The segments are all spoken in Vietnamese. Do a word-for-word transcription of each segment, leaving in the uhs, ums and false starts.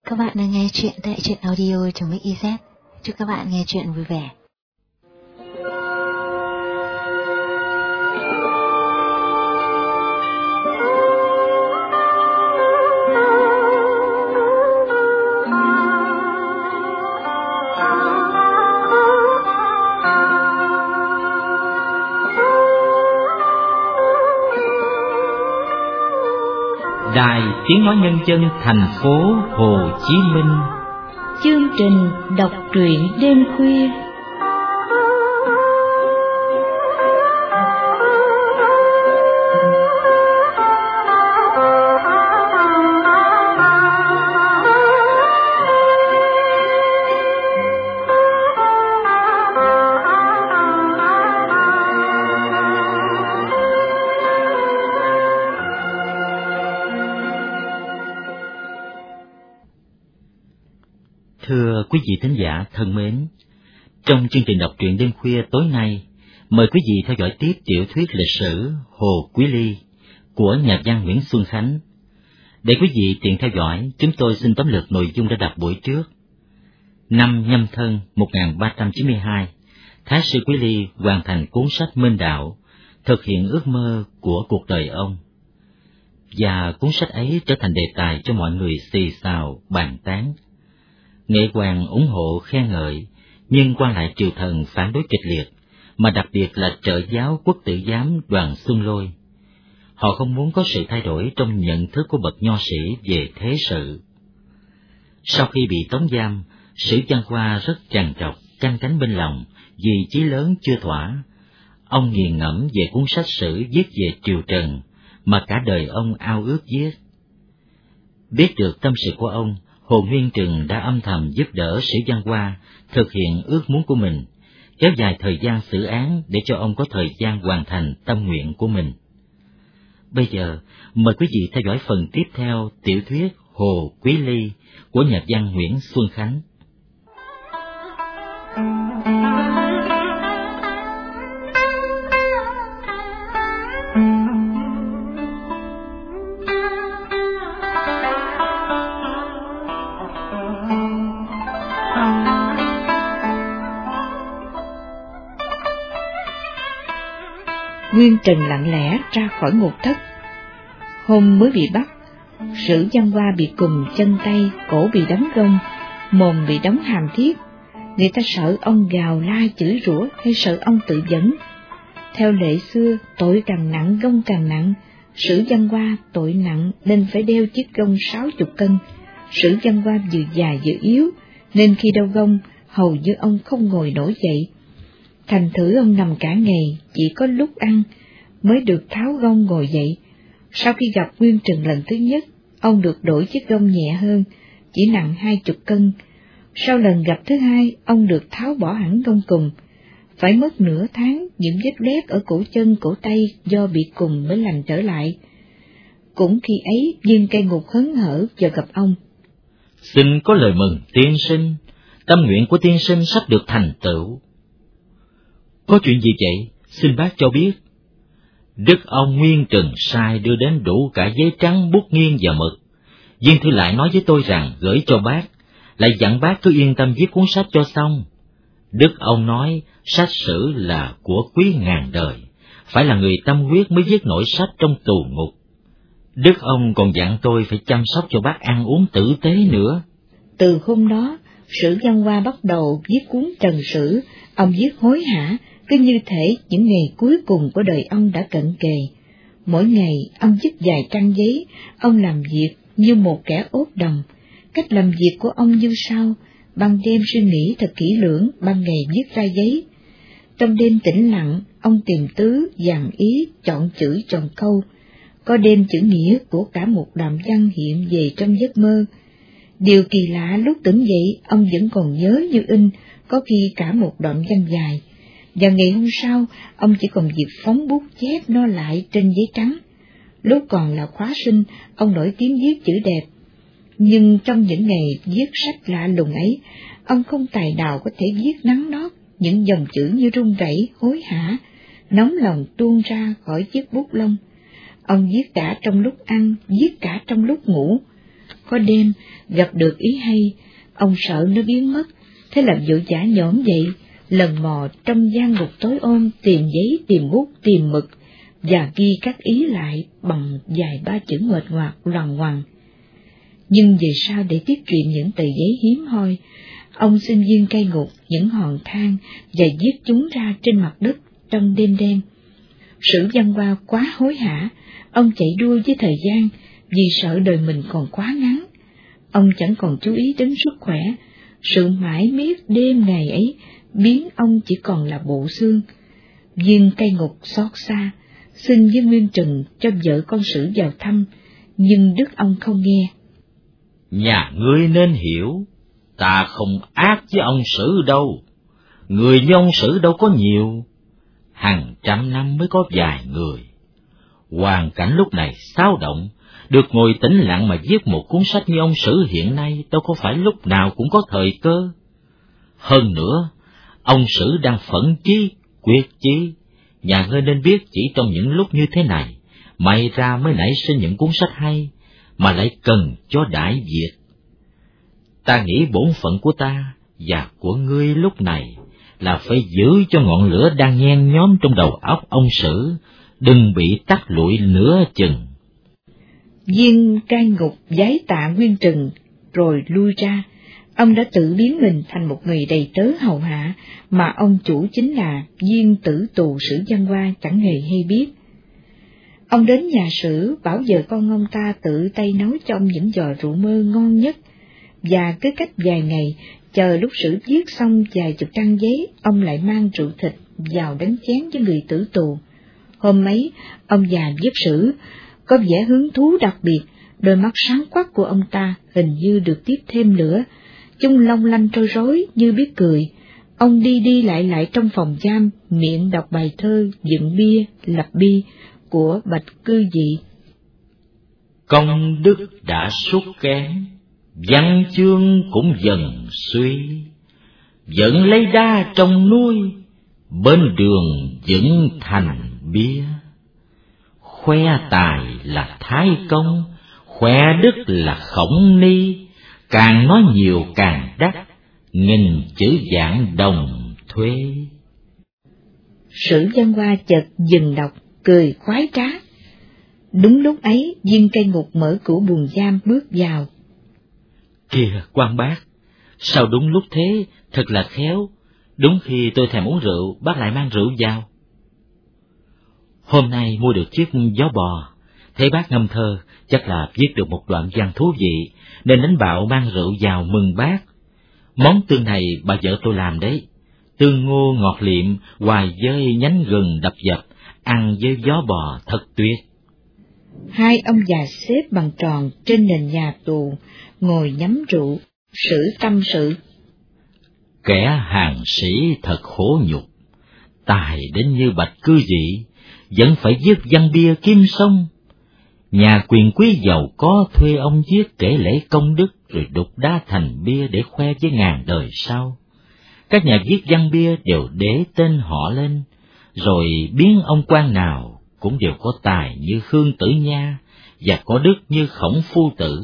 Các bạn đang nghe chuyện tại truyện audio trong Mix i zét. Chúc các bạn nghe chuyện vui vẻ. Đài Tiếng Nói Nhân dân thành phố Hồ Chí Minh. Chương trình đọc truyện đêm khuya. Thưa quý vị thính giả thân mến, trong chương trình đọc truyện đêm khuya tối nay, mời quý vị theo dõi tiếp tiểu thuyết lịch sử Hồ Quý Ly của nhà văn Nguyễn Xuân Khánh. Để quý vị tiện theo dõi, chúng tôi xin tóm lược nội dung đã đọc buổi trước. Năm Nhâm Thân một nghìn ba trăm chín mươi hai, Thái sư Quý Ly hoàn thành cuốn sách Minh Đạo, thực hiện ước mơ của cuộc đời ông. Và cuốn sách ấy trở thành đề tài cho mọi người xì xào, bàn tán. Nghệ quan ủng hộ khen ngợi, nhưng quan lại triều thần phản đối kịch liệt, mà đặc biệt là trợ giáo quốc tử giám Đoàn Xuân Lôi. Họ không muốn có sự thay đổi trong nhận thức của bậc nho sĩ về thế sự. Sau khi bị tống giam, Sử Văn Khoa rất trằn trọc, canh cánh bên lòng vì chí lớn chưa thỏa. Ông nghiền ngẫm về cuốn sách sử viết về triều trần mà cả đời ông ao ước viết. Biết được tâm sự của ông, Hồ Nguyên Trừng đã âm thầm giúp đỡ Sử Văn Khoa thực hiện ước muốn của mình, kéo dài thời gian xử án để cho ông có thời gian hoàn thành tâm nguyện của mình. Bây giờ, mời quý vị theo dõi phần tiếp theo tiểu thuyết Hồ Quý Ly của nhà văn Nguyễn Xuân Khánh. Nguyên Trừng lặng lẽ ra khỏi ngục thất. Hôm mới bị bắt, Sử Văn Khoa bị cùm chân tay, cổ bị đóng gông, mồm bị đóng hàm thiết. Người ta sợ ông gào la chửi rủa hay sợ ông tự dẫn. Theo lệ xưa, tội càng nặng gông càng nặng. Sử Văn Khoa tội nặng nên phải đeo chiếc gông sáu chục cân. Sử Văn Khoa vừa già vừa yếu, nên khi đau gông, hầu như ông không ngồi nổi dậy. Thành thử ông nằm cả ngày, chỉ có lúc ăn mới được tháo gông ngồi dậy. Sau khi gặp Nguyên Trừng lần thứ nhất, ông được đổi chiếc gông nhẹ hơn, chỉ nặng hai chục cân. Sau lần gặp thứ hai, ông được tháo bỏ hẳn gông cùm. Phải mất nửa tháng, những vết loét ở cổ chân, cổ tay do bị cùm mới lành trở lại. Cũng khi ấy, viên cai ngục hớn hở vào gặp ông. Xin có lời mừng tiên sinh, tâm nguyện của tiên sinh sắp được thành tựu. Có chuyện gì vậy? Xin bác cho biết. Đức ông Nguyên Trừng sai đưa đến đủ cả giấy trắng, bút nghiêng và mực. Viên thư lại nói với tôi rằng gửi cho bác, lại dặn bác cứ yên tâm viết cuốn sách cho xong. Đức ông nói sách sử là của quý ngàn đời, phải là người tâm huyết mới viết nổi sách trong tù ngục. Đức ông còn dặn tôi phải chăm sóc cho bác ăn uống tử tế nữa. Từ hôm đó, Sử Văn Khoa bắt đầu viết cuốn Trần Sử. Ông viết hối hả, cứ như thể những ngày cuối cùng của đời ông đã cận kề. Mỗi ngày ông viết vài trang giấy, ông làm việc như một kẻ ốt đồng. Cách làm việc của ông như sau: ban đêm suy nghĩ thật kỹ lưỡng, ban ngày viết ra giấy. Trong đêm tĩnh lặng, ông tìm tứ, dàn ý, chọn chữ chọn câu. Có đêm chữ nghĩa của cả một đoạn văn hiện về trong giấc mơ. Điều kỳ lạ, lúc tỉnh dậy, ông vẫn còn nhớ như in, có khi cả một đoạn văn dài. Và ngày hôm sau, ông chỉ còn việc phóng bút chép nó lại trên giấy trắng. Lúc còn là khóa sinh, ông nổi tiếng viết chữ đẹp. Nhưng trong những ngày viết sách lạ lùng ấy, ông không tài nào có thể viết nắn nót những dòng chữ như run rẩy, hối hả, nóng lòng tuôn ra khỏi chiếc bút lông. Ông viết cả trong lúc ăn, viết cả trong lúc ngủ. có đêm gặp được ý hay, ông sợ nó biến mất, thế là vội vã nhổm dậy, lần mò trong gian ngục tối ôm tìm giấy, tìm bút, tìm mực, và ghi các ý lại bằng vài ba chữ nguệch ngoạc loằng ngoằng. Nhưng về sau để tiết kiệm những tờ giấy hiếm hoi, ông xin viên cai ngục những hòn than và viết chúng ra trên mặt đất trong đêm đen. Sử Văn Hoa quá hối hả, ông chạy đua với thời gian vì sợ đời mình còn quá ngắn. Ông chẳng còn chú ý đến sức khỏe, sự mãi miết đêm ngày ấy biến ông chỉ còn là bộ xương. Viên cai ngục xót xa, xin với Nguyên Trừng cho vợ con Sử vào thăm, nhưng đức ông không nghe. Nhà ngươi nên hiểu, ta không ác với ông Sử đâu, người như ông Sử đâu có nhiều, hàng trăm năm mới có vài người. Hoàn cảnh lúc này xáo động, được ngồi tĩnh lặng mà viết một cuốn sách như ông Sử hiện nay đâu có phải lúc nào cũng có thời cơ. Hơn nữa, ông Sử đang phẫn chí, quyết chí, nhà ngươi nên biết chỉ trong những lúc như thế này, may ra mới nảy sinh những cuốn sách hay, mà lại cần cho Đại Việt. Ta nghĩ bổn phận của ta và của ngươi lúc này là phải giữ cho ngọn lửa đang nhen nhóm trong đầu óc ông Sử, đừng bị tắt lụi nửa chừng. Viên cai ngục vái tạ Nguyên Trừng rồi lui ra. Ông đã tự biến mình thành một người đầy tớ hầu hạ, mà ông chủ chính là viên tử tù Sử Văn Hoa chẳng hề hay biết. Ông đến nhà Sử bảo vợ con ông ta tự tay nấu cho ông những giò rượu mơ ngon nhất, và cứ cách vài ngày, chờ lúc Sử viết xong vài chục trang giấy, ông lại mang rượu thịt vào đánh chén với người tử tù. Hôm ấy, ông già viết Sử có vẻ hứng thú đặc biệt, đôi mắt sáng quắc của ông ta hình như được tiếp thêm lửa, chúng long lanh trôi rối như biết cười. Ông đi đi lại lại trong phòng giam, miệng đọc bài thơ dựng bia, lập bi của Bạch Cư Dị. Công đức đã sút kén, văn chương cũng dần suy, vẫn lấy đa trong nuôi, bên đường dựng thành bia. Khoe tài là Thái Công, khoe đức là Khổng Ni, càng nói nhiều càng đắt, nghìn chữ vạn đồng thuê. Sử Văn Hoa chợt dừng đọc, cười khoái trá. Đúng lúc ấy, viên cai ngục mở cửa buồng giam bước vào. Kìa quan bác, sao đúng lúc thế, thật là khéo, đúng khi tôi thèm uống rượu, bác lại mang rượu vào. Hôm nay mua được chiếc gió bò, thấy bác ngâm thơ, chắc là viết được một đoạn văn thú vị, nên đánh bạo mang rượu vào mừng bác. Món tương này bà vợ tôi làm đấy, tương ngô ngọt liệm, hoài với nhánh gừng đập dập, ăn với gió bò thật tuyệt. Hai ông già xếp bằng tròn trên nền nhà tù, ngồi nhắm rượu, Sử tâm sự. Kẻ hàng sĩ thật khổ nhục, tài đến như Bạch Cư Dị, vẫn phải viết văn bia kim sông. Nhà quyền quý giàu có thuê ông viết kể lễ công đức rồi đục đá thành bia để khoe với ngàn đời sau. Các nhà viết văn bia đều để tên họ lên, rồi biến ông quan nào cũng đều có tài như Khương Tử Nha và có đức như Khổng Phu Tử.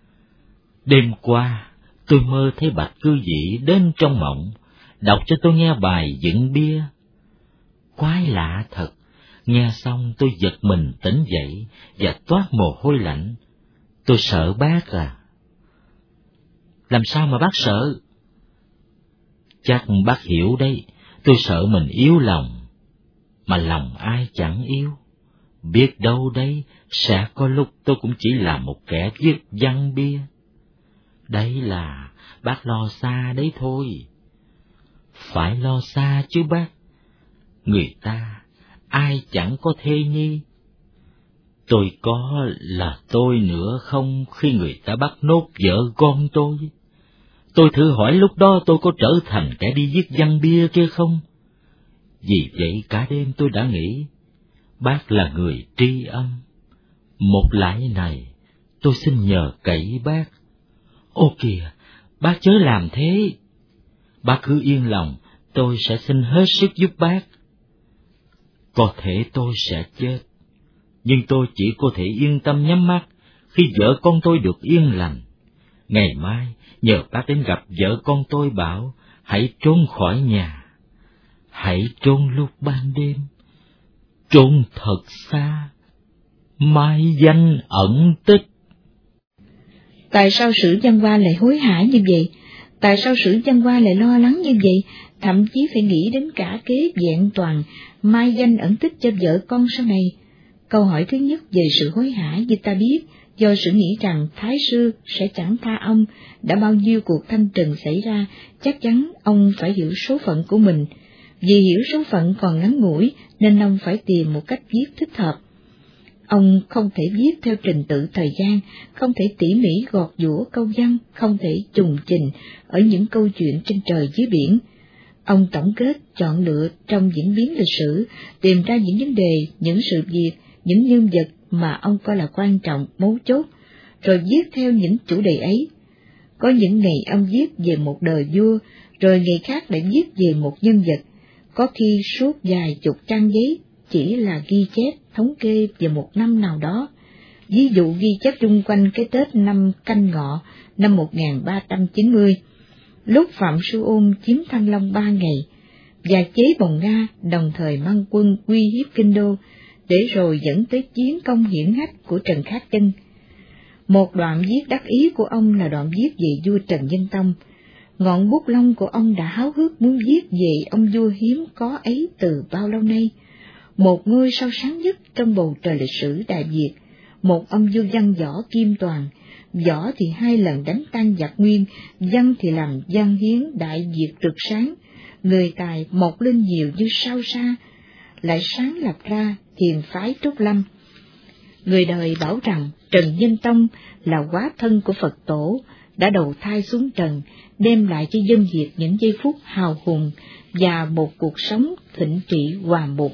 Đêm qua, tôi mơ thấy Bạch Cư Dị đến trong mộng, đọc cho tôi nghe bài dựng bia. Quái lạ thật, nghe xong tôi giật mình tỉnh dậy và toát mồ hôi lạnh. Tôi sợ bác à. Làm sao mà bác sợ? Chắc bác hiểu đấy, tôi sợ mình yếu lòng. Mà lòng ai chẳng yếu. Biết đâu đấy, sẽ có lúc tôi cũng chỉ là một kẻ viết văn bia. Đấy là bác lo xa đấy thôi. Phải lo xa chứ bác. Người ta, ai chẳng có thê nhi. Tôi có là tôi nữa không khi người ta bắt nốt vợ con tôi? Tôi thử hỏi lúc đó tôi có trở thành kẻ đi viết văn bia kia không? Vì vậy cả đêm tôi đã nghĩ, bác là người tri âm. Một lạy này, tôi xin nhờ cậy bác. Ô kìa, bác chớ làm thế. Bác cứ yên lòng, tôi sẽ xin hết sức giúp bác. Có thể tôi sẽ chết, nhưng tôi chỉ có thể yên tâm nhắm mắt khi vợ con tôi được yên lành. Ngày mai, nhờ bác đến gặp vợ con tôi bảo, hãy trốn khỏi nhà. Hãy trốn lúc ban đêm, trốn thật xa, mai danh ẩn tích. Tại sao Sử Văn Hoa lại hối hả như vậy? Tại sao Sử Văn Hoa lại lo lắng như vậy, thậm chí phải nghĩ đến cả kế vẹn toàn, mai danh ẩn tích cho vợ con sau này? Câu hỏi thứ nhất về sự hối hả như ta biết, do Sử nghĩ rằng Thái Sư sẽ chẳng tha ông, đã bao nhiêu cuộc thanh trừng xảy ra, chắc chắn ông phải hiểu số phận của mình. Vì hiểu số phận còn ngắn ngủi nên ông phải tìm một cách viết thích hợp. Ông không thể viết theo trình tự thời gian, không thể tỉ mỉ gọt giũa câu văn, không thể trùng trình ở những câu chuyện trên trời dưới biển. Ông tổng kết, chọn lựa trong diễn biến lịch sử, tìm ra những vấn đề, những sự việc, những nhân vật mà ông coi là quan trọng, mấu chốt, rồi viết theo những chủ đề ấy. Có những ngày ông viết về một đời vua, rồi ngày khác lại viết về một nhân vật, có khi suốt vài chục trang giấy chỉ là ghi chép, thống kê về một năm nào đó. Ví dụ ghi chép chung quanh cái Tết năm Canh Ngọ năm một nghìn ba trăm chín mươi, lúc Phạm Sư Ôn chiếm Thăng Long ba ngày, và chế Bồng Nga đồng thời mang quân uy hiếp kinh đô, để rồi dẫn tới chiến công hiển hách của Trần Khát Chân. Một đoạn viết đắc ý của ông là đoạn viết về vua Trần Nhân Tông. Ngọn bút lông của ông đã háo hức muốn viết về ông vua hiếm có ấy từ bao lâu nay, một ngôi sao sáng nhất trong bầu trời lịch sử Đại Việt, một ông vua văn võ kim toàn, võ thì hai lần đánh tan giặc Nguyên, văn thì làm văn hiến Đại Việt rực sáng, người tài mọc lên nhiều như sao sa, lại sáng lập ra thiền phái Trúc Lâm. Người đời bảo rằng Trần Nhân Tông là hóa thân của Phật Tổ, đã đầu thai xuống trần, đem lại cho dân Việt những giây phút hào hùng và một cuộc sống thịnh trị hòa mục.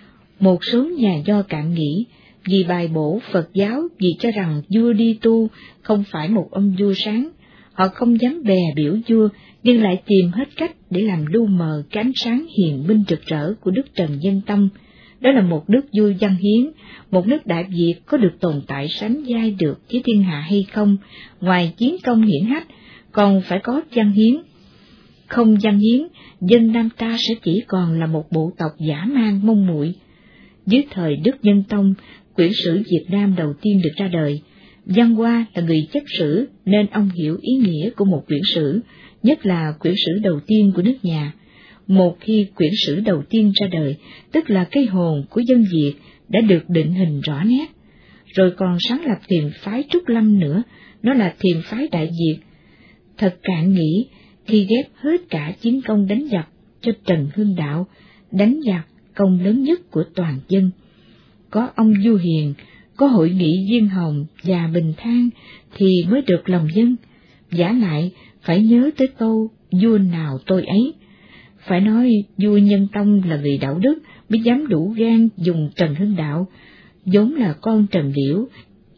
Một số nhà nho cạn nghĩ, vì bài bổ Phật giáo, vì cho rằng vua đi tu không phải một ông vua sáng, họ không dám bè biểu vua, nhưng lại tìm hết cách để làm lu mờ cái ánh sáng hiền minh rực rỡ của Đức Trần Nhân Tông. Đó là một nước vua văn hiến, một nước Đại Việt có được tồn tại sánh vai được với thiên hạ hay không, ngoài chiến công hiển hách, còn phải có văn hiến. Không văn hiến, dân Nam ta sẽ chỉ còn là một bộ tộc dã man mông muội. Dưới thời Đức Nhân Tông, quyển sử Việt Nam đầu tiên được ra đời. Văn Hoa là người chép sử nên ông hiểu ý nghĩa của một quyển sử, nhất là quyển sử đầu tiên của nước nhà. Một khi quyển sử đầu tiên ra đời, tức là cái hồn của dân Việt đã được định hình rõ nét. Rồi còn sáng lập thiền phái Trúc Lâm nữa, nó là thiền phái Đại Việt. Thật cạn nghĩ, khi ghép hết cả chiến công đánh giặc cho Trần Hưng Đạo, đánh giặc công lớn nhất của toàn dân. Có ông vua hiền, có hội nghị Diên Hồng và Bình Thang thì mới được lòng dân. Vả lại phải nhớ tới câu vua nào tôi ấy. Phải nói vua Nhân Tông là người đạo đức mới dám đủ gan dùng Trần Hưng Đạo, vốn là con Trần Liễu,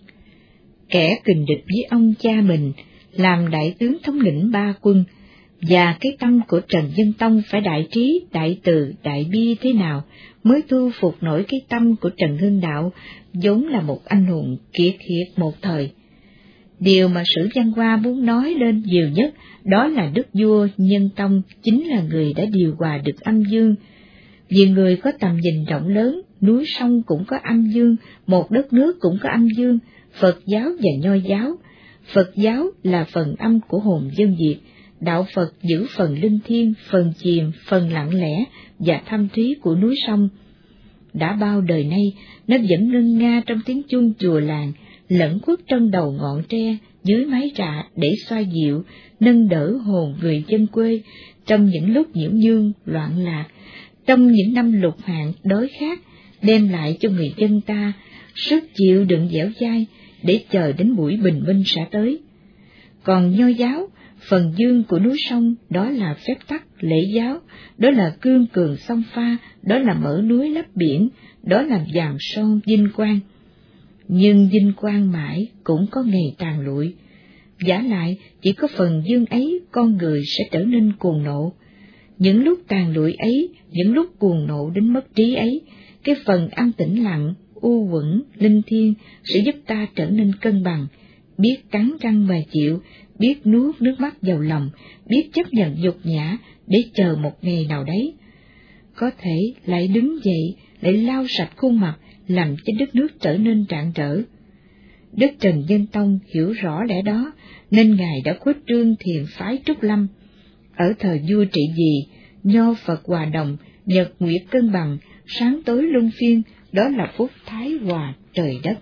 kẻ kình địch với ông cha mình, làm đại tướng thống lĩnh ba quân. Và cái tâm của Trần Nhân Tông phải đại trí, đại từ, đại bi thế nào mới thu phục nổi cái tâm của Trần Hưng Đạo, vốn là một anh hùng kiệt hiệt một thời. Điều mà Sử Văn Hoa muốn nói lên nhiều nhất đó là Đức vua Nhân Tông chính là người đã điều hòa được âm dương. Vì người có tầm nhìn rộng lớn, núi sông cũng có âm dương, một đất nước cũng có âm dương, Phật giáo và Nho giáo. Phật giáo là phần âm của hồn dân Việt, đạo Phật giữ phần linh thiêng, phần chìm, phần lặng lẽ và thâm thúy của núi sông. Đã bao đời nay, nó vẫn ngân nga trong tiếng chuông chùa làng, lẫn khuất trong đầu ngọn tre, dưới mái rạ để xoa dịu, nâng đỡ hồn người dân quê, trong những lúc nhiễu nhương, loạn lạc, trong những năm lục hạn đói khát, đem lại cho người dân ta sức chịu đựng dẻo dai để chờ đến buổi bình minh sẽ tới. Còn Nho giáo, phần dương của núi sông đó là phép tắc lễ giáo, đó là cương cường sông pha, đó là mở núi lấp biển, đó là vàng son vinh quang. Nhưng vinh quang mãi cũng có ngày tàn lụi. Vả lại chỉ có phần dương ấy con người sẽ trở nên cuồng nộ. Những lúc tàn lụi ấy, những lúc cuồng nộ đến mất trí ấy, cái phần âm tĩnh lặng, u uẩn, linh thiêng sẽ giúp ta trở nên cân bằng, biết cắn răng mà chịu, biết nuốt nước mắt vào lòng, biết chấp nhận nhục nhã để chờ một ngày nào đấy. Có thể lại đứng dậy, lại lau sạch khuôn mặt, làm cho đất nước trở nên rạng rỡ. Đức Trần Nhân Tông hiểu rõ lẽ đó, nên Ngài đã khuếch trương thiền phái Trúc Lâm. Ở thời vua trị vì, nho Phật hòa đồng, nhật nguyệt cân bằng, sáng tối luân phiên, đó là phúc thái hòa trời đất.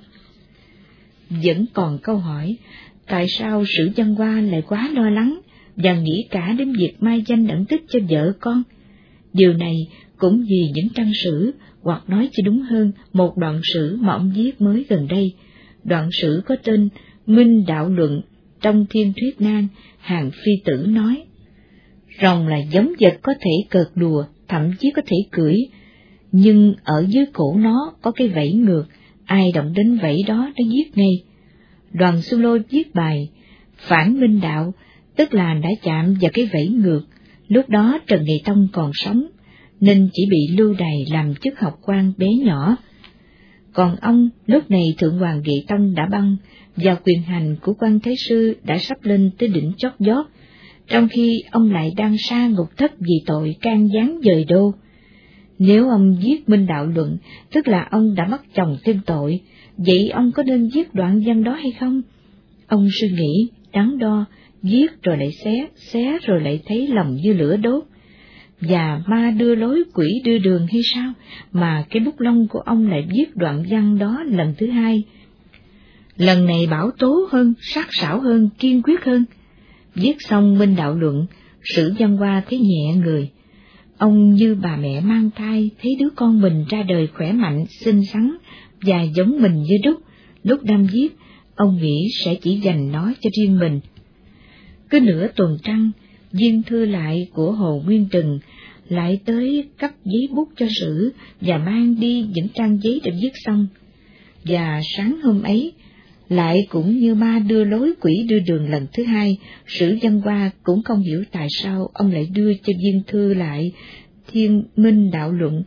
Vẫn còn câu hỏi, tại sao Sử Văn Hoa lại quá lo lắng và nghĩ cả đến việc mai danh ẩn tích cho vợ con? Điều này cũng vì những trang sử, hoặc nói cho đúng hơn, một đoạn sử mà ông viết mới gần đây. Đoạn sử có tên Minh Đạo Luận. Trong Thiên Thuyết Nan, Hàng Phi Tử nói, rồng là giống vật có thể cợt đùa, thậm chí có thể cưỡi, nhưng ở dưới cổ nó có cái vảy ngược, ai động đến vảy đó nó giết ngay. Đoàn Xuân Lôi viết bài Phản Minh Đạo, tức là đã chạm vào cái vảy ngược. Lúc đó Trần Nghị Tông còn sống, nên chỉ bị lưu đày làm chức học quan bé nhỏ. Còn ông, lúc này Thượng Hoàng Nghị Tông đã băng, và quyền hành của quan Thái Sư đã sắp lên tới đỉnh chót vót, trong khi ông lại đang sa ngục thất vì tội can gián dời đô. Nếu ông viết Minh Đạo Luận, tức là ông đã mắc chồng thêm tội, vậy ông có nên viết đoạn văn đó hay không? Ông suy nghĩ, đắn đo, viết rồi lại xé, xé rồi lại thấy lòng như lửa đốt. Và ma đưa lối quỷ đưa đường hay sao, mà cái bút lông của ông lại viết đoạn văn đó lần thứ hai. Lần này bảo tố hơn, sắc sảo hơn, kiên quyết hơn. Viết xong Minh Đạo Luận, Sử Văn Hoa thấy nhẹ người. Ông như bà mẹ mang thai thấy đứa con mình ra đời khỏe mạnh, xinh xắn và giống mình như đúc. Lúc đang viết, ông nghĩ sẽ chỉ dành nó cho riêng mình. Cứ nửa tuần trăng, viên thư lại của Hồ Nguyên Trừng lại tới cấp giấy bút cho Sử và mang đi những trang giấy đã viết xong. Và sáng hôm ấy, lại cũng như ma đưa lối quỷ đưa đường lần thứ hai, Sử Văn Hoa cũng không hiểu tại sao ông lại đưa cho viên thư lại Thiên Minh Đạo Luận.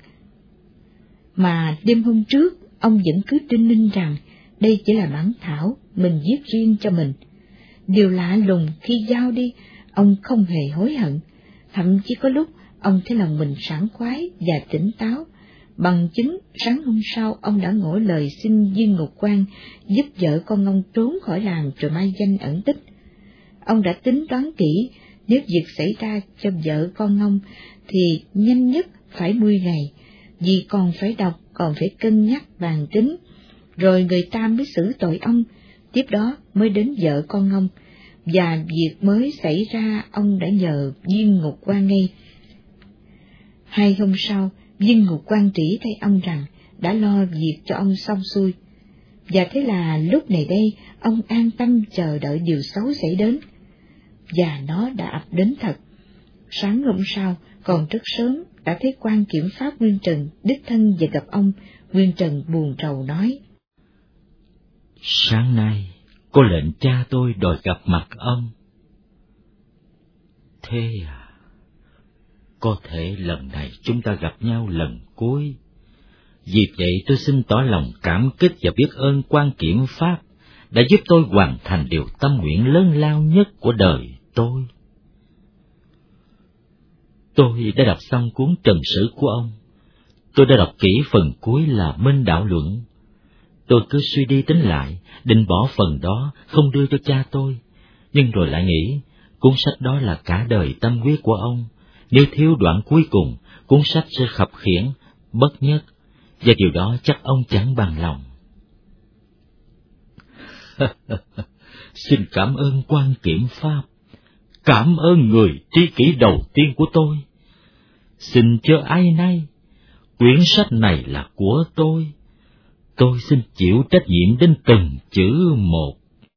Mà đêm hôm trước, ông vẫn cứ đinh ninh rằng đây chỉ là bản thảo, mình viết riêng cho mình. Điều lạ lùng khi giao đi, ông không hề hối hận, thậm chí có lúc ông thấy lòng mình sảng khoái và tỉnh táo. Bằng chứng, sáng hôm sau ông đã ngỏ lời xin viên ngục quan giúp vợ con ông trốn khỏi làng rồi mai danh ẩn tích. Ông đã tính toán kỹ, nếu việc xảy ra cho vợ con ông thì nhanh nhất phải mười ngày, vì còn phải đọc, còn phải cân nhắc bàn tính, rồi người ta mới xử tội ông, tiếp đó mới đến vợ con ông, và việc mới xảy ra ông đã nhờ viên ngục quan ngay. Hai hôm sau, viên ngục quan trĩ thay ông rằng đã lo việc cho ông xong xuôi, và thế là lúc này đây ông an tâm chờ đợi điều xấu xảy đến, và nó đã ập đến thật. Sáng hôm sau, còn rất sớm, đã thấy quan kiểm pháp Nguyên Trần đích thân về gặp ông. Nguyên Trần buồn rầu nói, sáng nay có lệnh cha tôi đòi gặp mặt ông. Thế à, có thể lần này chúng ta gặp nhau lần cuối. Vì vậy tôi xin tỏ lòng cảm kích và biết ơn quan kiểm pháp đã giúp tôi hoàn thành điều tâm nguyện lớn lao nhất của đời tôi. Tôi đã đọc xong cuốn Trần Sử của ông. Tôi đã đọc kỹ phần cuối là Minh Đạo Luận. Tôi cứ suy đi tính lại, định bỏ phần đó, không đưa cho cha tôi. Nhưng rồi lại nghĩ, cuốn sách đó là cả đời tâm huyết của ông. Nếu thiếu đoạn cuối cùng, cuốn sách sẽ khập khiễng, bất nhất, và điều đó chắc ông chẳng bằng lòng. Xin cảm ơn quan kiểm pháp, cảm ơn người tri kỷ đầu tiên của tôi. Xin chớ ai nay, quyển sách này là của tôi. Tôi xin chịu trách nhiệm đến từng chữ một.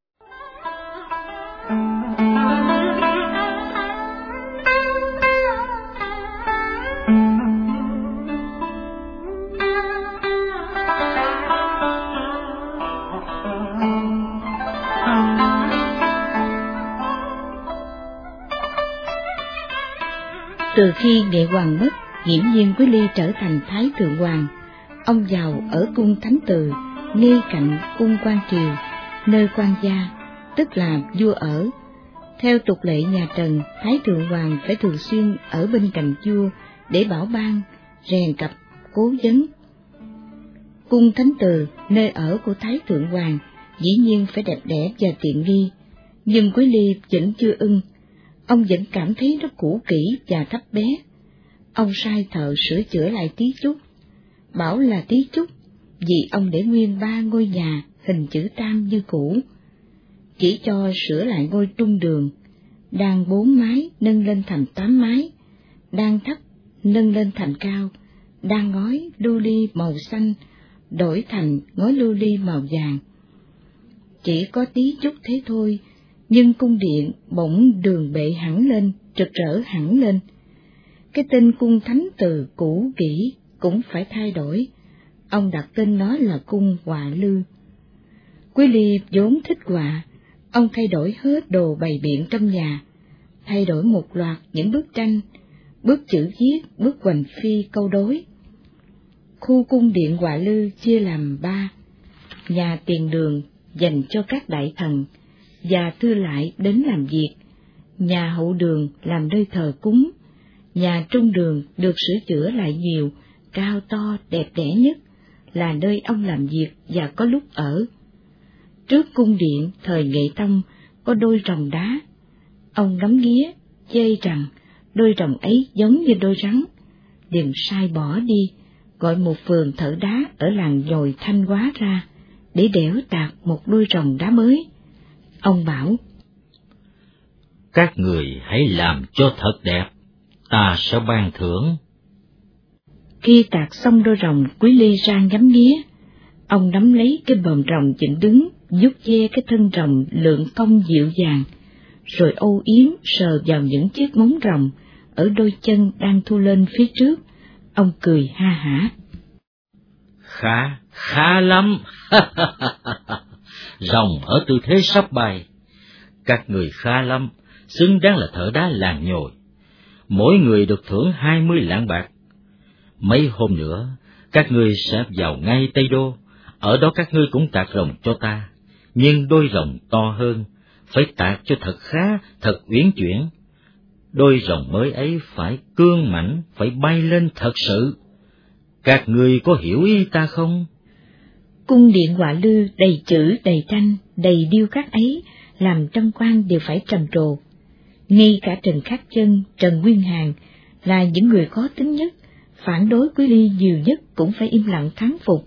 Từ khi Nghệ Hoàng mất, nghiễm nhiên Quý Ly trở thành Thái Thượng Hoàng. Ông vào ở cung Thánh Từ, ngay cạnh cung Quan Triều, nơi quan gia, tức là vua ở. Theo tục lệ nhà Trần, Thái Thượng Hoàng phải thường xuyên ở bên cạnh vua để bảo ban, rèn cặp, cố vấn. Cung Thánh Từ, nơi ở của Thái Thượng Hoàng, dĩ nhiên phải đẹp đẽ và tiện nghi, nhưng Quý Ly vẫn chưa ưng. Ông vẫn cảm thấy nó cũ kỹ và thấp bé. Ông sai thợ sửa chữa lại tí chút, bảo là tí chút, vì ông để nguyên ba ngôi nhà hình chữ tam như cũ. Chỉ cho sửa lại ngôi trung đường, đang bốn mái nâng lên thành tám mái, đang thấp nâng lên thành cao, đang ngói lưu ly màu xanh đổi thành ngói lưu ly màu vàng. Chỉ có tí chút thế thôi, nhưng cung điện bỗng đường bệ hẳn lên, rực rỡ hẳn lên. Cái tên cung Thánh Từ cũ kỹ cũng phải thay đổi, ông đặt tên nó là cung Họa Lư. Quý Ly vốn thích họa, ông thay đổi hết đồ bày biện trong nhà, thay đổi một loạt những bức tranh, bức chữ viết, bức hoành phi câu đối. Khu cung điện Họa Lư chia làm ba: nhà tiền đường dành cho các đại thần và thư lại đến làm việc, nhà hậu đường làm nơi thờ cúng, nhà trung đường được sửa chữa lại nhiều, cao to đẹp đẽ nhất, là nơi ông làm việc và có lúc ở. Trước cung điện thời Nghệ Tông có đôi rồng đá, ông ngắm nghía chê rằng đôi rồng ấy giống như đôi rắn, liền sai bỏ đi, gọi một phường thợ đá ở làng Nhồi Thanh Hóa ra để đẽo tạc một đôi rồng đá mới. Ông bảo: các người hãy làm cho thật đẹp, ta sẽ ban thưởng. Khi tạc xong đôi rồng, Quý Ly ra ngắm nghía. Ông nắm lấy cái bờm rồng dựng đứng, vuốt ve cái thân rồng lượn cong dịu dàng, rồi âu yếm sờ vào những chiếc móng rồng ở đôi chân đang thu lên phía trước. Ông cười ha hả: Khá, khá lắm. Rồng ở tư thế sắp bay. Các người khá lắm, xứng đáng là thợ đá làng Nhồi. Mỗi người được thưởng hai mươi lạng bạc. Mấy hôm nữa, các ngươi sẽ vào ngay Tây Đô, ở đó các ngươi cũng tạc rồng cho ta, nhưng đôi rồng to hơn, phải tạc cho thật khá, thật uyển chuyển. Đôi rồng mới ấy phải cương mãnh, phải bay lên thật sự. Các ngươi có hiểu ý ta không? Cung điện Họa Lư đầy chữ, đầy tranh, đầy điêu khắc ấy, làm trăm quan đều phải trầm trồ. Ngay cả Trần Khắc Chân, Trần Nguyên Hàn là những người khó tính nhất, phản đối Quý Ly nhiều nhất cũng phải im lặng thán phục.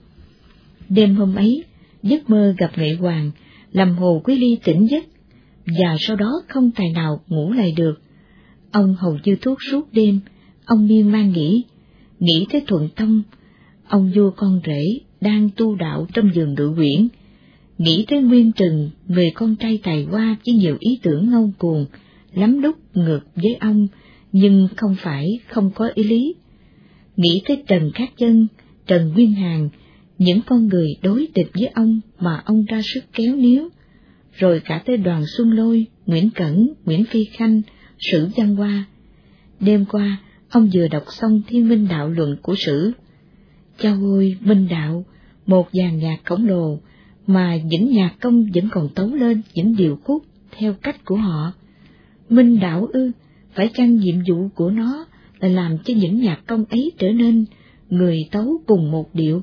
Đêm hôm ấy, giấc mơ gặp Nghệ Hoàng làm Hồ Quý Ly tỉnh giấc, và sau đó không tài nào ngủ lại được. Ông hầu như thuốc suốt đêm, ông miên man nghĩ, nghĩ tới Thuận Tông, ông vua con rể đang tu đạo trong vườn Ngự Uyển, nghĩ tới Nguyên Trừng, người con trai tài hoa với nhiều ý tưởng ngông cuồng, lắm lúc ngược với ông, nhưng không phải không có ý lý. Nghĩ tới Trần Khắc Chân, Trần Nguyên Hàn, những con người đối địch với ông mà ông ra sức kéo níu, rồi cả tới Đoàn Xuân Lôi, Nguyễn Cẩn, Nguyễn Phi Khanh, Sử Văn Hoa. Đêm qua, ông vừa đọc xong Thiên Minh Đạo Luận của Sử. Chao ôi, Minh Đạo, một dàn nhạc khổng lồ, mà những nhạc công vẫn còn tấu lên những điệu khúc theo cách của họ. Minh Đạo ư, phải chăng nhiệm vụ của nó là làm cho những nhạc công ấy trở nên người tấu cùng một điệu?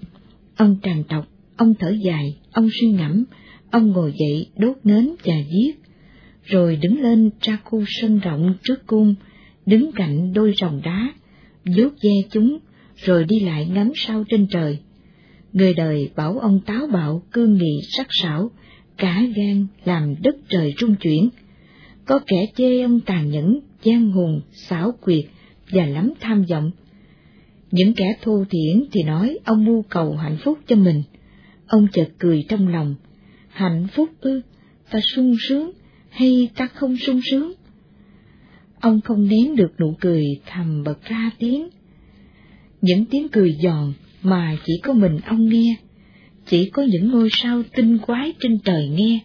Ông trằn trọc, ông thở dài, ông suy ngẫm, ông ngồi dậy đốt nến và viết, rồi đứng lên ra khu sân rộng trước cung, đứng cạnh đôi rồng đá, vuốt ve chúng, rồi đi lại ngắm sao trên trời. Người đời bảo ông táo bạo, cương nghị, sắc sảo, cả gan làm đất trời rung chuyển. Có kẻ chê ông tàn nhẫn, gian hùng, xảo quyệt và lắm tham vọng. Những kẻ thô thiển thì nói ông mưu cầu hạnh phúc cho mình. Ông chợt cười trong lòng, hạnh phúc ư, ta sung sướng hay ta không sung sướng? Ông không nén được nụ cười, thầm bật ra tiếng. Những tiếng cười giòn mà chỉ có mình ông nghe, chỉ có những ngôi sao tinh quái trên trời nghe.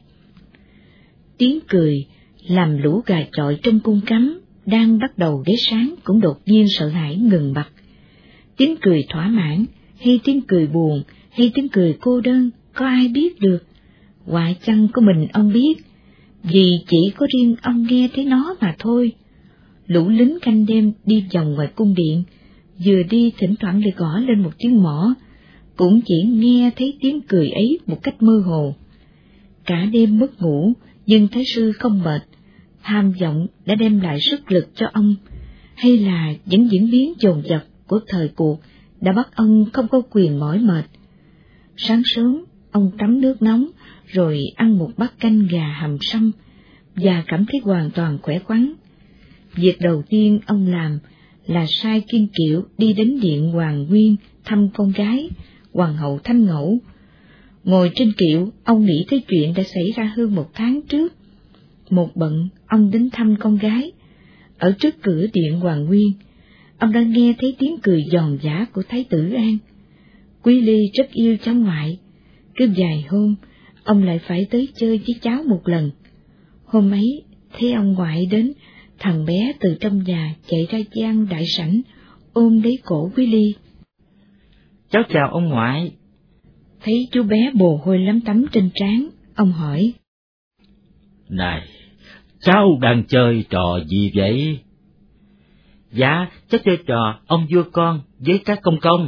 Tiếng cười làm lũ gà chọi trong cung cấm đang bắt đầu ghé sáng cũng đột nhiên sợ hãi ngừng bặt. Tiếng cười thỏa mãn, hay tiếng cười buồn, hay tiếng cười cô đơn, có ai biết được? Quả chăng có mình ông biết, vì chỉ có riêng ông nghe thấy nó mà thôi. Lũ lính canh đêm đi vòng ngoài cung điện, vừa đi thỉnh thoảng lại gõ lên một tiếng mõ, cũng chỉ nghe thấy tiếng cười ấy một cách mơ hồ. Cả đêm mất ngủ, nhưng Thái sư không mệt, tham vọng đã đem lại sức lực cho ông, hay là những diễn biến dồn dập của thời cuộc đã bắt ông không có quyền mỏi mệt. Sáng sớm, ông tắm nước nóng, rồi ăn một bát canh gà hầm sâm, và cảm thấy hoàn toàn khỏe khoắn. Việc đầu tiên ông làm là sai Kiên Kiệu đi đến điện Hoàng Nguyên thăm con gái, Hoàng hậu Thanh Ngẫu. Ngồi trên kiệu, ông nghĩ tới chuyện đã xảy ra hơn một tháng trước. Một bận, ông đến thăm con gái. Ở trước cửa điện Hoàng Nguyên, ông đã nghe thấy tiếng cười giòn giã của Thái tử An. Quý Ly rất yêu cháu ngoại, cứ vài hôm, ông lại phải tới chơi với cháu một lần. Hôm ấy, thấy ông ngoại đến, thằng bé từ trong nhà chạy ra gian đại sảnh, ôm lấy cổ Quý Ly. Cháu chào ông ngoại. Thấy chú bé mồ hôi lấm tấm trên trán, ông hỏi. Này, cháu đang chơi trò gì vậy? Dạ, cháu chơi trò ông vua con với các công công.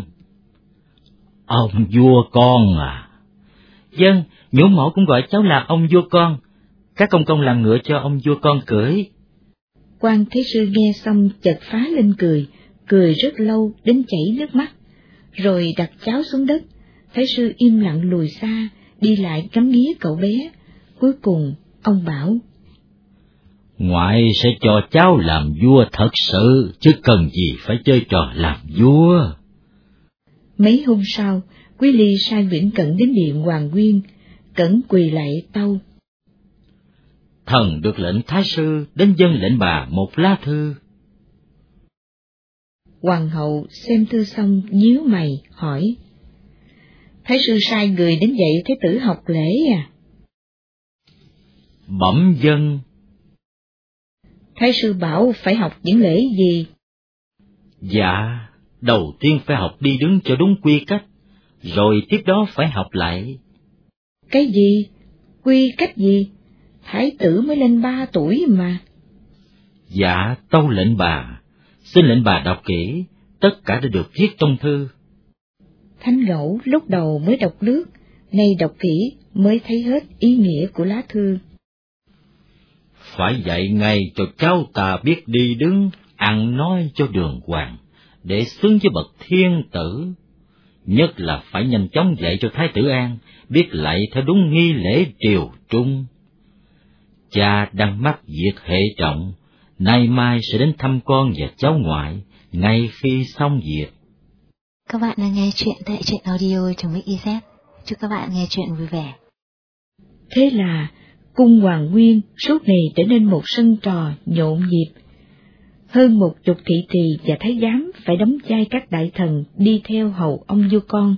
Ông vua con à? Vâng, nhũ mẫu cũng gọi cháu là ông vua con. Các công công làm ngựa cho ông vua con cưỡi. Quan Thế Sư nghe xong chợt phá lên cười, cười rất lâu đến chảy nước mắt, rồi đặt cháu xuống đất. Thái sư im lặng lùi xa, đi lại ngắm nghía cậu bé. Cuối cùng, ông bảo. Ngoại sẽ cho cháu làm vua thật sự, chứ cần gì phải chơi trò làm vua. Mấy hôm sau, Quý Ly sai Nguyễn Cẩn đến điện Hoàng Nguyên. Cẩn quỳ lạy tâu. Thần được lệnh Thái sư đến dâng lệnh bà một lá thư. Hoàng hậu xem thư xong nhíu mày, hỏi. Thái sư sai người đến dạy Thái tử học lễ à? Bẩm dân. Thái sư bảo phải học những lễ gì? Dạ, đầu tiên phải học đi đứng cho đúng quy cách, rồi tiếp đó phải học lại. Cái gì? Quy cách gì? Thái tử mới lên ba tuổi mà. Dạ, tâu lệnh bà, xin lệnh bà đọc kỹ, tất cả đã được viết trong thư. Thanh Ngẫu lúc đầu mới đọc lướt, nay đọc kỹ mới thấy hết ý nghĩa của lá thư. Phải dạy ngay cho cháu ta biết đi đứng, ăn nói cho đường hoàng, để xứng với bậc thiên tử. Nhất là phải nhanh chóng dạy cho Thái tử An biết lạy theo đúng nghi lễ triều trung. Cha đang mắc việc hệ trọng, nay mai sẽ đến thăm con và cháu ngoại, ngay khi xong việc. Các bạn đang nghe chuyện tại truyện audio trong Mix i zét. Chúc các bạn nghe chuyện vui vẻ. Thế là cung Hoàng Nguyên suốt ngày trở nên một sân trò nhộn nhịp. Hơn một chục thị tỳ và thái giám phải đóng vai các đại thần đi theo hầu ông vua con.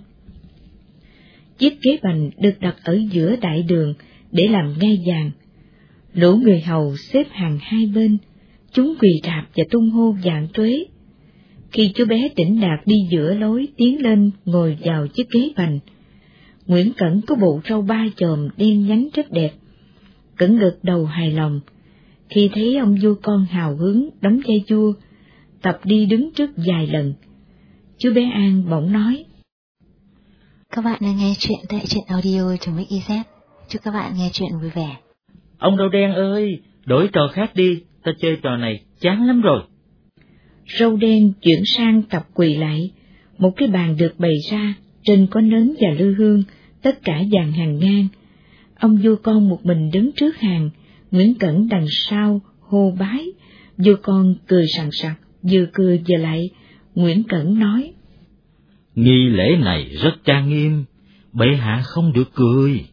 Chiếc ghế bành được đặt ở giữa đại đường để làm ngai vàng. Lũ người hầu xếp hàng hai bên, chúng quỳ rạp và tung hô vạn tuế. Khi chú bé Đỉnh Đạt đi giữa lối tiến lên ngồi vào chiếc ghế bành, Nguyễn Cẩn có bộ râu ba chòm đen nhánh rất đẹp. Cẩn gật đầu hài lòng khi thấy ông vua con hào hứng đóng vai vua, tập đi đứng trước vài lần. Chú bé An bỗng nói. Các bạn đang nghe chuyện tại truyện audio trong Mix i zét. Chúc các bạn nghe chuyện vui vẻ. Ông Râu Đen ơi, đổi trò khác đi, ta chơi trò này chán lắm rồi. Râu Đen chuyển sang tập quỳ lại, một cái bàn được bày ra, trên có nến và lư hương, tất cả dàn hàng ngang. Ông vua con một mình đứng trước hàng, Nguyễn Cẩn đằng sau hô bái. Vua con cười sằng sặc, vừa cười vừa lại. Nguyễn Cẩn nói. Nghi lễ này rất trang nghiêm, bệ hạ không được cười.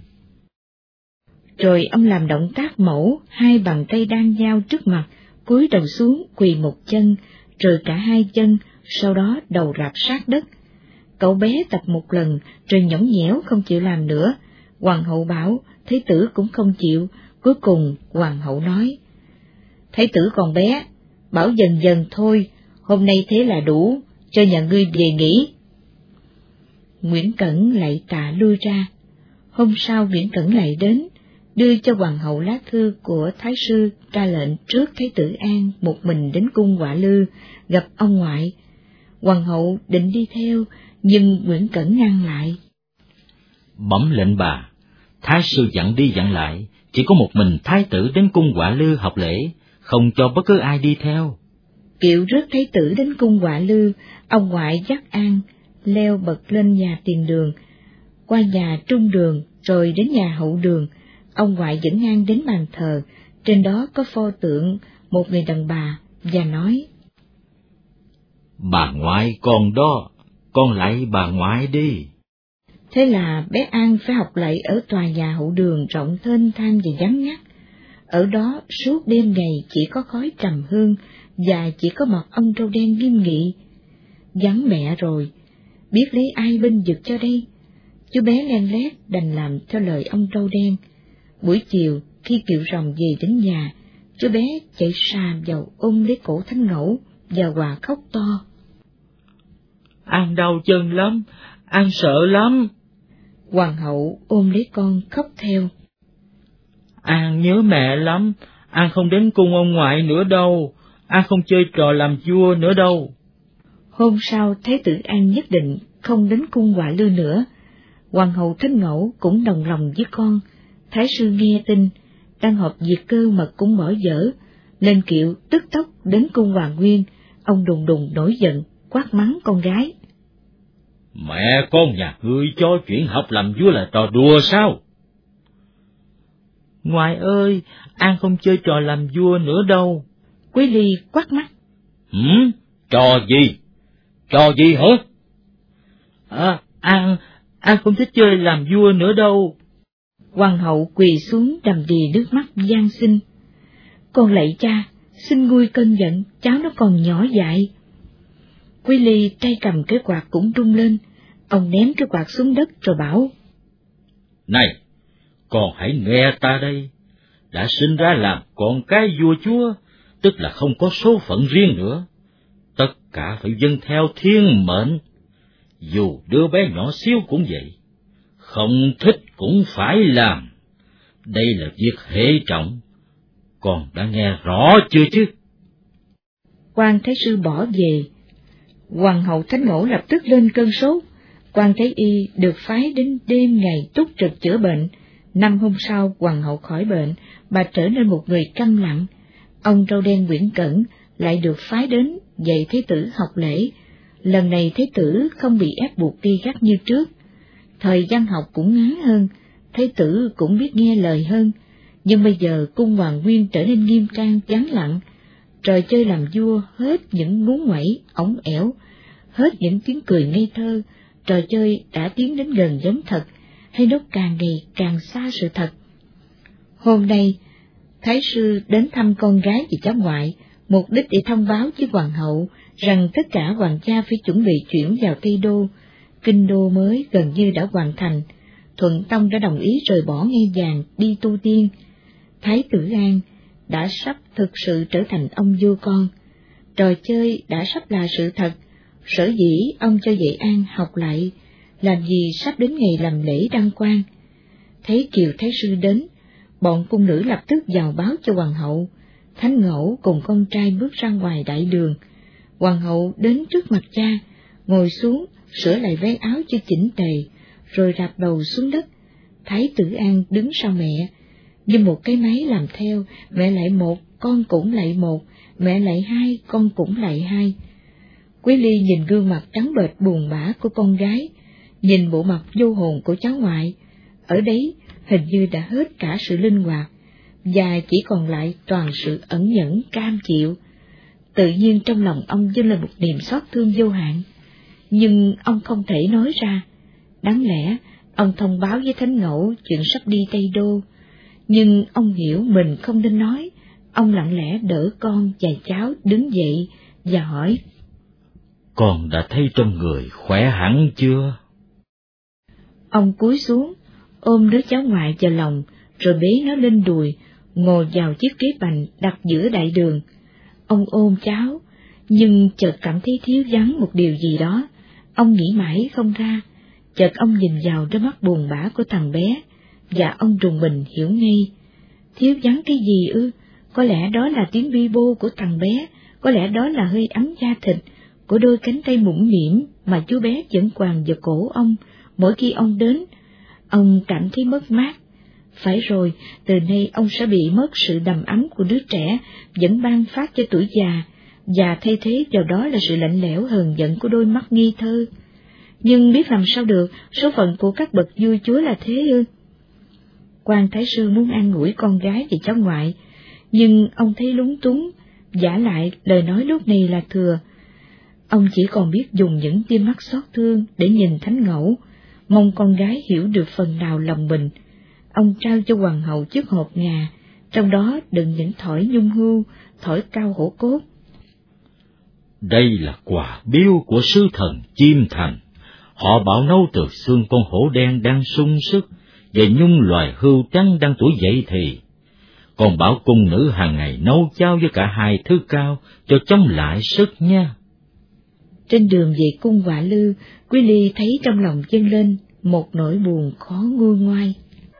Rồi ông làm động tác mẫu, hai bàn tay đang giao trước mặt, cúi đầu xuống quỳ một chân, rồi cả hai chân, sau đó đầu rạp sát đất. Cậu bé tập một lần, rồi nhõng nhẽo không chịu làm nữa. Hoàng hậu bảo, thái tử cũng không chịu. Cuối cùng hoàng hậu nói. Thái tử còn bé, bảo dần dần thôi, hôm nay thế là đủ, cho nhà ngươi về nghỉ. Nguyễn Cẩn lạy tạ lui ra. Hôm sau Nguyễn Cẩn lại đến, đưa cho hoàng hậu lá thư của thái sư ra lệnh trước Thái tử An một mình đến cung Họa Lư gặp ông ngoại. Hoàng hậu định đi theo, nhưng Nguyễn Cẩn ngăn lại. Bẩm lệnh bà, thái sư dặn đi dặn lại, chỉ có một mình thái tử đến cung Họa Lư học lễ, không cho bất cứ ai đi theo. Kiệu rước thái tử đến cung Họa Lư, ông ngoại dắt An leo bậc lên nhà tiền đường, qua nhà trung đường, rồi đến nhà hậu đường. Ông ngoại dẫn An đến bàn thờ, trên đó có pho tượng một người đàn bà, và nói: Bà ngoại còn đó, con lạy bà ngoại đi. Thế là bé An phải học lạy ở tòa nhà hậu đường rộng thênh thang và vắng ngắt. Ở đó suốt đêm ngày chỉ có khói trầm hương, và chỉ có một ông râu đen nghiêm nghị. Vắng mẹ rồi, biết lấy ai binh vực cho đây? Chú bé len lét đành làm theo lời ông râu đen. Buổi chiều, khi kiệu rồng về đến nhà, chú bé chạy xà vào ôm lấy cổ Thánh Ngẫu và hòa khóc to. An đau chân lắm, An sợ lắm. Hoàng hậu ôm lấy con khóc theo. An nhớ mẹ lắm, An không đến cung ông ngoại nữa đâu, An không chơi trò làm vua nữa đâu. Hôm sau, Thái tử An nhất định không đến cung Họa Lư nữa. Hoàng hậu Thánh Ngẫu cũng đồng lòng với con. Thái sư nghe tin, đang họp việc cơ mật cũng bỏ dở, lên kiệu tức tốc đến cung Hoàng Nguyên. Ông đùng đùng nổi giận, quát mắng con gái. Mẹ con nhà ngươi cho chuyện học làm vua là trò đùa sao? Ngoại ơi, An không chơi trò làm vua nữa đâu. Quý Ly quát mắt. Hửm? Trò gì? Trò gì hả? À, An, An không thích chơi làm vua nữa đâu. Hoàng hậu quỳ xuống đầm đìa nước mắt van xin. Con lạy cha, xin nguôi cơn giận, cháu nó còn nhỏ dại. Quý Ly tay cầm cái quạt cũng rung lên, ông ném cái quạt xuống đất rồi bảo. Này, con hãy nghe ta đây, đã sinh ra làm con cái vua chúa, tức là không có số phận riêng nữa, tất cả phải vâng theo thiên mệnh, dù đứa bé nhỏ xíu cũng vậy, không thích cũng phải làm, đây là việc hệ trọng, con đã nghe rõ chưa chứ? Quan Thái sư bỏ về, Hoàng hậu Thánh Ngẫu lập tức lên cơn sốt. Quan Thái y được phái đến đêm ngày túc trực chữa bệnh. Năm hôm sau, hoàng hậu khỏi bệnh, bà trở nên một người câm lặng. Ông râu đen Nguyễn Cẩn lại được phái đến dạy Thái tử học lễ. Lần này Thái tử không bị ép buộc gay gắt như trước. Thời gian học cũng ngắn hơn, Thái tử cũng biết nghe lời hơn. Nhưng bây giờ cung Hoàng Nguyên trở nên nghiêm trang vắng lặng. Trò chơi làm vua hết những ngú nguẩy, ổng ẻo, hết những tiếng cười ngây thơ, trò chơi đã tiến đến gần giống thật, hay nó càng ngày càng xa sự thật. Hôm nay, Thái sư đến thăm con gái và cháu ngoại, mục đích để thông báo với hoàng hậu rằng tất cả hoàng gia phải chuẩn bị chuyển vào Tây Đô. Kinh đô mới gần như đã hoàn thành, Thuận Tông đã đồng ý rời bỏ ngai vàng đi tu tiên. Thái tử An đã sắp thực sự trở thành ông vua con, trò chơi đã sắp là sự thật. Sở dĩ ông cho dạy An học lại, làm gì sắp đến ngày làm lễ đăng quang. Thấy Kiều Thái sư đến, bọn cung nữ lập tức vào báo cho hoàng hậu. Thánh Ngẫu cùng con trai bước ra ngoài đại đường. Hoàng hậu đến trước mặt cha, ngồi xuống, sửa lại váy áo cho chỉnh tề, rồi rạp đầu xuống đất. Thái tử An đứng sau mẹ, như một cái máy làm theo, mẹ lại một, con cũng lại một, mẹ lại hai, con cũng lại hai. Quý Ly nhìn gương mặt trắng bệch buồn bã của con gái, nhìn bộ mặt vô hồn của cháu ngoại, ở đấy hình như đã hết cả sự linh hoạt, và chỉ còn lại toàn sự ẩn nhẫn cam chịu. Tự nhiên trong lòng ông dâng lên một niềm xót thương vô hạn, nhưng ông không thể nói ra. Đáng lẽ ông thông báo với Thánh Ngẫu chuyện sắp đi Tây Đô, nhưng ông hiểu mình không nên nói. Ông lặng lẽ đỡ con và cháu đứng dậy và hỏi: Con đã thấy trong người khỏe hẳn chưa? Ông cúi xuống, ôm đứa cháu ngoại vào lòng, rồi bế nó lên đùi, ngồi vào chiếc ghế bành đặt giữa đại đường. Ông ôm cháu, nhưng chợt cảm thấy thiếu vắng một điều gì đó. Ông nghĩ mãi không ra, chợt ông nhìn vào đôi mắt buồn bã của thằng bé, và ông rùng mình hiểu ngay. Thiếu vắng cái gì ư? Có lẽ đó là tiếng bi bô của thằng bé, có lẽ đó là hơi ấm da thịt của đôi cánh tay mũm mĩm mà chú bé vẫn quàng vào cổ ông mỗi khi ông đến. Ông cảm thấy mất mát. Phải rồi, từ nay ông sẽ bị mất sự đầm ấm của đứa trẻ vẫn ban phát cho tuổi già, và thay thế vào đó là sự lạnh lẽo hờn giận của đôi mắt nghi thơ. Nhưng biết làm sao được, số phận của các bậc vua chúa là thế ư? Quan Thái Sư muốn an ủi con gái và cháu ngoại, nhưng ông thấy lúng túng, vả lại lời nói lúc này là thừa. Ông chỉ còn biết dùng những tia mắt xót thương để nhìn thánh ngẫu, mong con gái hiểu được phần nào lòng mình. Ông trao cho hoàng hậu chiếc hộp ngà, trong đó đựng những thỏi nhung hưu, thỏi cao hổ cốt. Đây là quà biếu của sứ thần Chim Thành. Họ bảo nấu từ xương con hổ đen đang sung sức và nhung loài hươu trắng đang tuổi dậy thì. Còn bảo cung nữ hàng ngày nấu cháo với cả hai thứ cao cho chống lại sức nha. Trên đường về cung Họa Lư, Quý Ly thấy trong lòng dâng lên một nỗi buồn khó nguôi ngoai.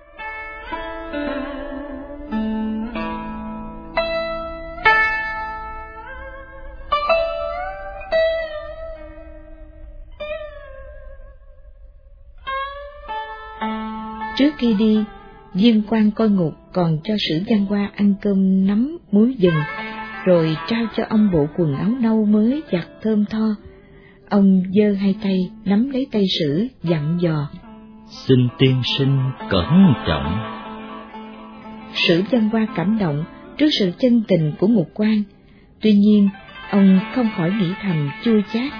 Trước khi đi, Viên quan coi ngục còn cho Sử Văn Hoa ăn cơm nắm muối vừng, rồi trao cho ông bộ quần áo nâu mới giặt thơm tho. Ông giơ hai tay nắm lấy tay Sử, dặn dò: Xin tiên sinh cẩn trọng. Sử Văn Hoa cảm động trước sự chân tình của ngục quan, tuy nhiên ông không khỏi nghĩ thầm chua chát.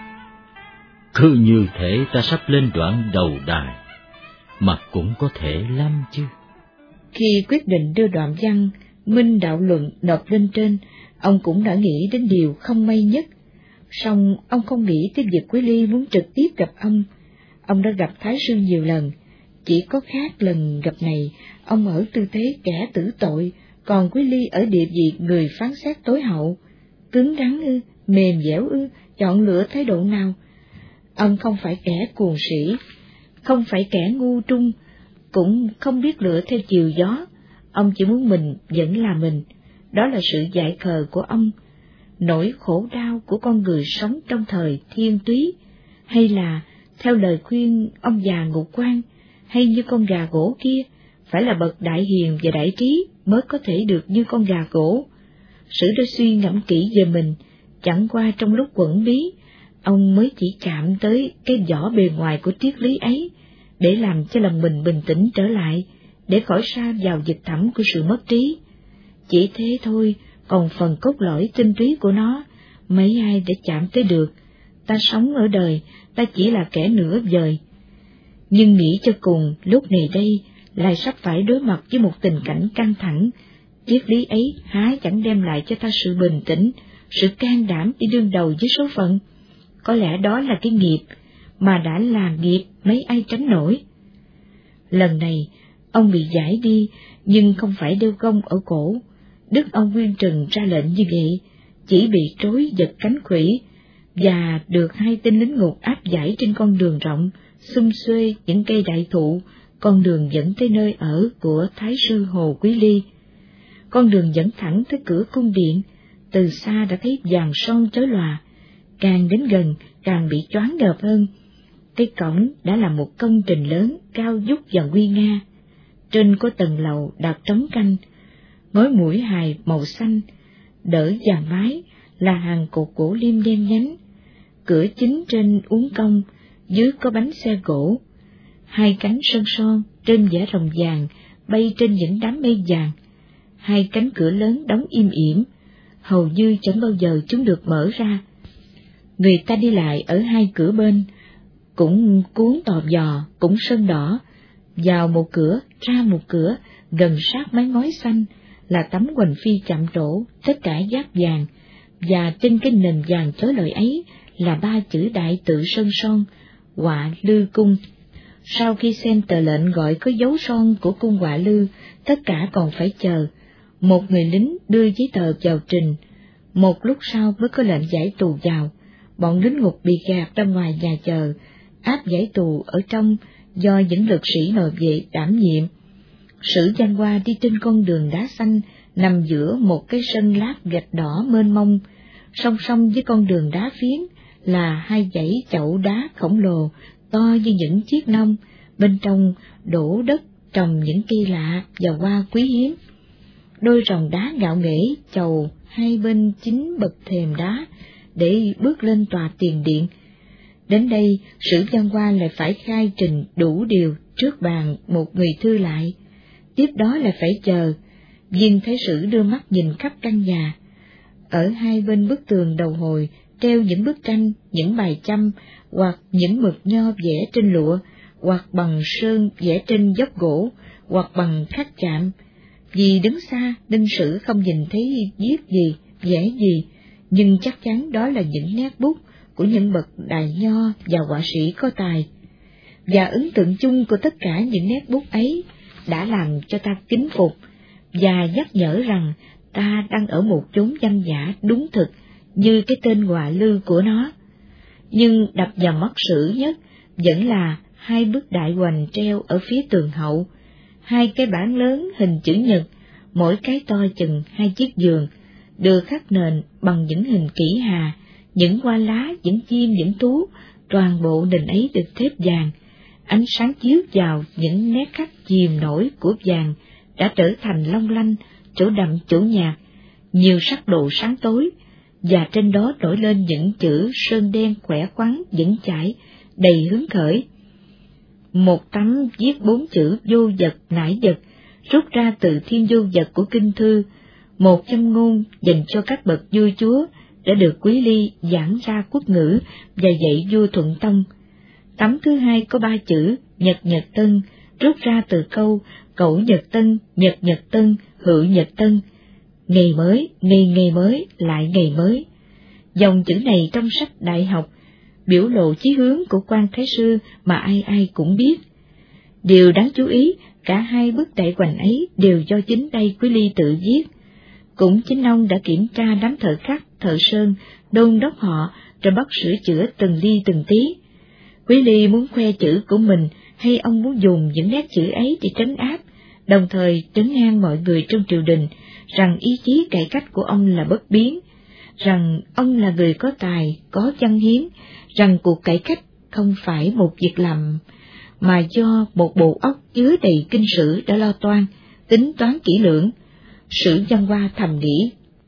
Cứ như thể ta sắp lên đoạn đầu đài, mà cũng có thể lắm chứ. Khi quyết định đưa đoạn văn Minh Đạo Luận nộp lên trên, ông cũng đã nghĩ đến điều không may nhất. Song ông không nghĩ tới việc Quý Ly muốn trực tiếp gặp ông. Ông đã gặp Thái sư nhiều lần, chỉ có khác lần gặp này, ông ở tư thế kẻ tử tội, còn Quý Ly ở địa vị người phán xét tối hậu. Cứng rắn ư, mềm dẻo ư, chọn lựa thái độ nào? Ông không phải kẻ cuồng sĩ, không phải kẻ ngu trung, cũng không biết lựa theo chiều gió. Ông chỉ muốn mình vẫn là mình, đó là sự dại khờ của ông, nỗi khổ đau của con người sống trong thời thiên túy, hay là theo lời khuyên ông già ngục quan, hay như con gà gỗ kia, phải là bậc đại hiền và đại trí mới có thể được như con gà gỗ. Sử đã suy ngẫm kỹ về mình, chẳng qua trong lúc quẩn bí, ông mới chỉ chạm tới cái vỏ bề ngoài của triết lý ấy, để làm cho lòng mình bình tĩnh trở lại, để khỏi sa vào vực thẳm của sự mất trí. Chỉ thế thôi, còn phần cốt lõi tinh túy của nó, mấy ai để chạm tới được. Ta sống ở đời, ta chỉ là kẻ nửa vời. Nhưng nghĩ cho cùng, lúc này đây, lại sắp phải đối mặt với một tình cảnh căng thẳng. Triết lý ấy há chẳng đem lại cho ta sự bình tĩnh, sự can đảm đi đương đầu với số phận. Có lẽ đó là cái nghiệp, mà đã là nghiệp mấy ai tránh nổi. Lần này, ông bị giải đi, nhưng không phải đeo gông ở cổ. Đức ông Nguyên Trừng ra lệnh như vậy, chỉ bị trối giật cánh khuỷu, và được hai tên lính ngục áp giải trên con đường rộng, xum xuê những cây đại thụ, con đường dẫn tới nơi ở của Thái sư Hồ Quý Ly. Con đường dẫn thẳng tới cửa cung điện, từ xa đã thấy vàng son chói lòa, càng đến gần càng bị choáng ngợp hơn. Cái cổng đã là một công trình lớn, cao vút và nguy nga. Trên có tầng lầu đặt trống canh, ngói mũi hài màu xanh, đỡ vàng mái là hàng cột gỗ liêm đen nhánh. Cửa chính trên uốn cong, dưới có bánh xe gỗ. Hai cánh sơn son trên vẽ rồng vàng bay trên những đám mây vàng. Hai cánh cửa lớn đóng im ỉm, hầu như chẳng bao giờ chúng được mở ra. Người ta đi lại ở hai cửa bên, cũng cuốn tò vò, cũng sơn đỏ, vào một cửa, ra một cửa, gần sát mái ngói xanh là tấm hoành phi chạm trổ, tất cả giáp vàng, và trên cái nền vàng chói lọi ấy là ba chữ đại tự sơn son, Họa Lư Cung. Sau khi xem tờ lệnh gọi có dấu son của cung Họa Lư, tất cả còn phải chờ. Một người lính đưa giấy tờ vào trình, một lúc sau mới có lệnh giải tù vào. Bọn lính ngục bị gạt ra ngoài nhà chờ, áp giải tù ở trong do những lực sĩ nội vệ đảm nhiệm. Sử Văn Hoa đi trên con đường đá xanh nằm giữa một cái sân lát gạch đỏ mênh mông, song song với con đường đá phiến là hai dãy chậu đá khổng lồ to như những chiếc nông, bên trong đổ đất trồng những cây lạ và hoa quý hiếm. Đôi rồng đá ngạo nghễ chầu hai bên chính bậc thềm đá để bước lên tòa tiền điện. Đến đây, Sử Văn Hoa lại phải khai trình đủ điều trước bàn một người thư lại, tiếp đó là phải chờ. Viên Thái Sử đưa mắt nhìn khắp căn nhà. Ở hai bên bức tường đầu hồi treo những bức tranh, những bài chăm, hoặc những mực nho vẽ trên lụa, hoặc bằng sơn vẽ trên dốc gỗ, hoặc bằng khắc chạm. Vì đứng xa nên Sử không nhìn thấy viết gì, vẽ gì, nhưng chắc chắn đó là những nét bút của những bậc đại nho và họa sĩ có tài. Và ấn tượng chung của tất cả những nét bút ấy đã làm cho ta kính phục và nhắc nhở rằng ta đang ở một chốn danh giả đúng thực như cái tên họa lư của nó. Nhưng đập vào mắt Sử nhất vẫn là hai bức đại hoành treo ở phía tường hậu, hai cái bảng lớn hình chữ nhật, mỗi cái to chừng hai chiếc giường, được khắc nền bằng những hình kỷ hà, những hoa lá, những chim, những thú, toàn bộ nền ấy được thép vàng. Ánh sáng chiếu vào những nét khắc chìm nổi của vàng đã trở thành long lanh, chỗ đậm chỗ nhạt, nhiều sắc độ sáng tối, và trên đó nổi lên những chữ sơn đen khỏe khoắn, vững chãi, đầy hứng khởi. Một tấm viết bốn chữ vô vật nải vật, rút ra từ thiên vô vật của kinh thư, một châm ngôn dành cho các bậc vua chúa đã được Quý Ly giảng ra quốc ngữ và dạy vua Thuận Tông. Tấm thứ hai có ba chữ Nhật Nhật Tân, rút ra từ câu Cẩu Nhật Tân, Nhật Nhật Tân, Hữu Nhật Tân, ngày mới, ngày ngày mới, lại ngày mới. Dòng chữ này trong sách đại học biểu lộ chí hướng của quan Thái Sư mà ai ai cũng biết. Điều đáng chú ý, cả hai bức đại hoành ấy đều do chính tay Quý Ly tự viết. Cũng chính ông đã kiểm tra đám thợ khắc, thợ sơn, đôn đốc họ, rồi bắt sửa chữa từng ly từng tí. Quý Ly muốn khoe chữ của mình, hay ông muốn dùng những nét chữ ấy để trấn áp, đồng thời trấn an mọi người trong triều đình, rằng ý chí cải cách của ông là bất biến, rằng ông là người có tài, có văn hiến, rằng cuộc cải cách không phải một việc làm, mà do một bộ óc chứa đầy kinh sử đã lo toan, tính toán kỹ lưỡng. Sử Văn Hoa thầm nghĩ: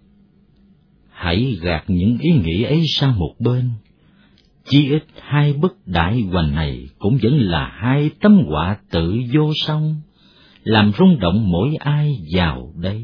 hãy gạt những ý nghĩ ấy sang một bên, chí ít hai bức đại hoành này cũng vẫn là hai tấm họa tự vô song, làm rung động mỗi ai vào đây.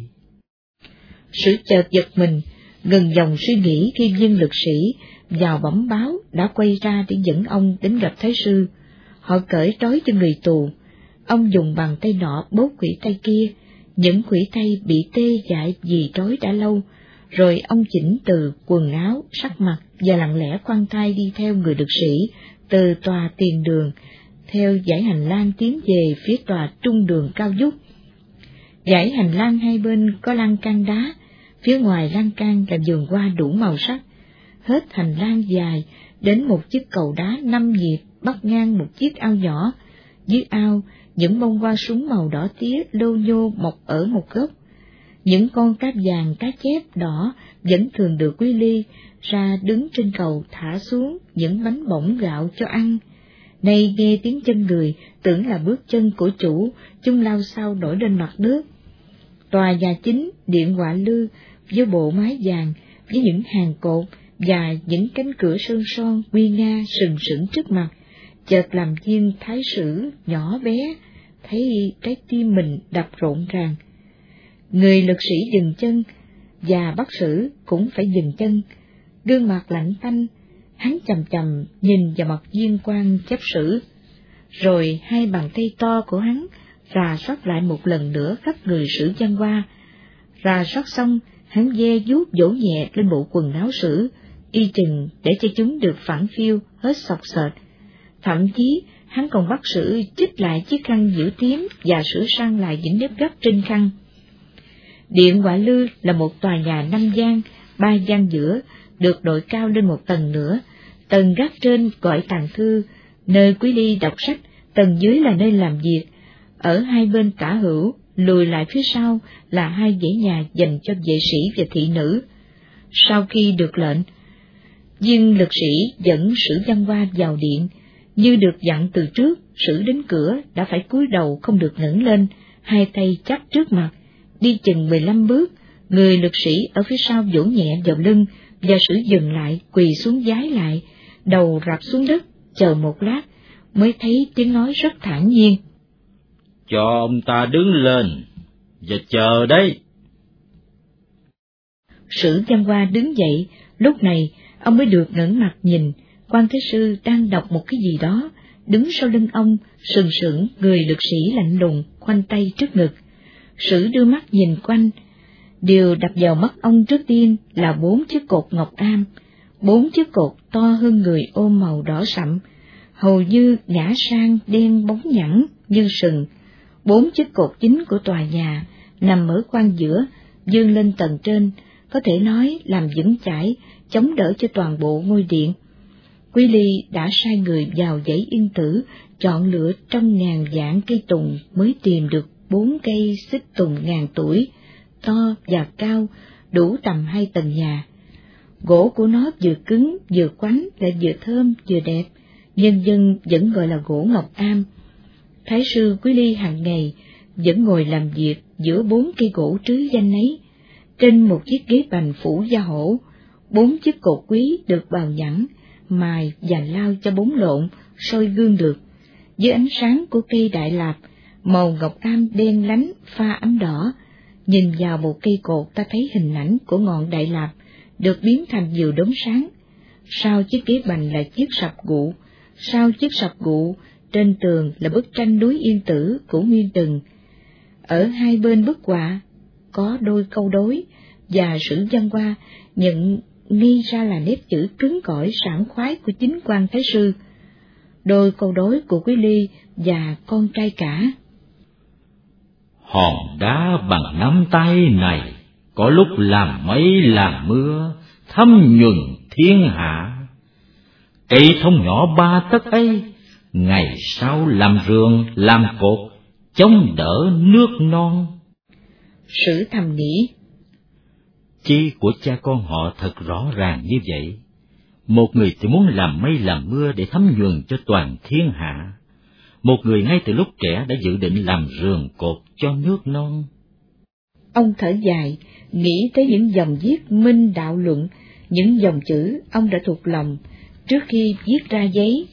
Sử chợt giật mình, ngừng dòng suy nghĩ khi viên lực sĩ vào bẩm báo đã quay ra để dẫn ông đến gặp Thái Sư. Họ cởi trói cho người tù, ông dùng bàn tay nọ bóp khuỷu tay kia, những khuỷu tay bị tê dại vì trói đã lâu, rồi ông chỉnh từ quần áo, sắc mặt và lặng lẽ khoan thai đi theo người lực sĩ từ tòa tiền đường, theo dãy hành lang tiến về phía tòa trung đường cao vút. Dãy hành lang hai bên có lan can đá, phía ngoài lan can là vườn hoa đủ màu sắc. Hết hành lang dài đến một chiếc cầu đá năm nhịp bắc ngang một chiếc ao nhỏ. Dưới ao, những bông hoa súng màu đỏ tía lô nhô mọc ở một góc. Những con cá vàng, cá chép đỏ vẫn thường được Quý Ly ra đứng trên cầu thả xuống những bánh bỏng gạo cho ăn. Nay nghe tiếng chân người, tưởng là bước chân của chủ, chúng lao sao nổi lên mặt nước. Tòa nhà chính, điện họa lư, với bộ mái vàng, với những hàng cột và những cánh cửa sơn son nguy nga sừng sững trước mặt, chợt làm viên Thái Sử nhỏ bé thấy trái tim mình đập rộn ràng. Người lực sĩ dừng chân, và bắt Sử cũng phải dừng chân. Gương mặt lạnh tanh, hắn chằm chằm nhìn vào mặt viên quan chấp Sử, rồi hai bàn tay to của hắn rà soát lại một lần nữa khắp người Sử Văn Hoa. Rà soát xong, hắn ve vuốt vỗ nhẹ lên bộ quần áo Sử, y chừng để cho chúng được phản phiu hết sọc sệt. Thậm chí hắn còn bắt Sử chích lại chiếc khăn giữ tím và sửa sang lại những nếp gấp trên khăn. Điện họa lư là một tòa nhà năm gian, ba gian giữa được đội cao lên một tầng nữa. Tầng gác trên gọi tàng thư, nơi Quý Ly đọc sách, tầng dưới là nơi làm việc. Ở hai bên tả hữu lùi lại phía sau là hai dãy nhà dành cho vệ sĩ và thị nữ. Sau khi được lệnh, viên lực sĩ dẫn Sử Văn Hoa vào điện, như được dặn từ trước. Sử đến cửa đã phải cúi đầu không được ngẩng lên, hai tay chắp trước mặt, đi chừng mười lăm bước. Người lực sĩ ở phía sau vỗ nhẹ vào lưng, và Sử dừng lại, quỳ xuống vái lại, đầu rạp xuống đất, chờ một lát, mới thấy tiếng nói rất thản nhiên. Cho ông ta đứng lên, và chờ đấy. Sử Văn Hoa đứng dậy, lúc này ông mới được ngẩng mặt nhìn, Quan Thế Sư đang đọc một cái gì đó, đứng sau lưng ông, sừng sững, người lực sĩ lạnh lùng, khoanh tay trước ngực. Sử đưa mắt nhìn quanh, điều đập vào mắt ông trước tiên là bốn chiếc cột ngọc am, bốn chiếc cột to hơn người ôm màu đỏ sậm, hầu như ngã sang đen bóng nhẵn như sừng. Bốn chiếc cột chính của tòa nhà nằm ở khoang giữa, vươn lên tầng trên, có thể nói làm vững chãi, chống đỡ cho toàn bộ ngôi điện. Quý Ly đã sai người vào dãy yên tử, chọn lựa trong ngàn vạn cây tùng mới tìm được bốn cây xích tùng ngàn tuổi, to và cao, đủ tầm hai tầng nhà. Gỗ của nó vừa cứng, vừa quánh, lại vừa thơm, vừa đẹp, nhân dân vẫn gọi là gỗ ngọc am. Thái sư Quý Ly hàng ngày vẫn ngồi làm việc giữa bốn cây gỗ trứ danh ấy, trên một chiếc ghế bành phủ da hổ. Bốn chiếc cột quý được bào nhẵn, mài và lao cho bốn lộn, sôi gương được. Dưới ánh sáng của cây đại lạp, màu ngọc am đen lánh pha ấm đỏ, nhìn vào một cây cột ta thấy hình ảnh của ngọn đại lạp được biến thành nhiều đốm sáng. Sau chiếc ghế bành là chiếc sập gụ, sau chiếc sập gụ trên tường là bức tranh núi Yên Tử của Nguyên Từng. Ở hai bên bức họa có đôi câu đối, và Sử Văn Hoa nhận nghi ra là nét chữ cứng cỏi sảng khoái của chính Quan Thái sư. Đôi câu đối của Quý Ly và con trai cả. Hòn đá bằng nắm tay này, có lúc làm mây làm mưa, thấm nhuần thiên hạ. Cây thông nhỏ ba tấc ấy, ngày sau làm rường làm cột, chống đỡ nước non. Sử thầm nghĩ, Chi của cha con họ thật rõ ràng như vậy. Một người thì muốn làm mây làm mưa để thấm nhuần cho toàn thiên hạ, một người ngay từ lúc trẻ đã dự định làm rường cột cho nước non. Ông thở dài, nghĩ tới những dòng viết minh đạo luận, những dòng chữ ông đã thuộc lòng trước khi viết ra giấy.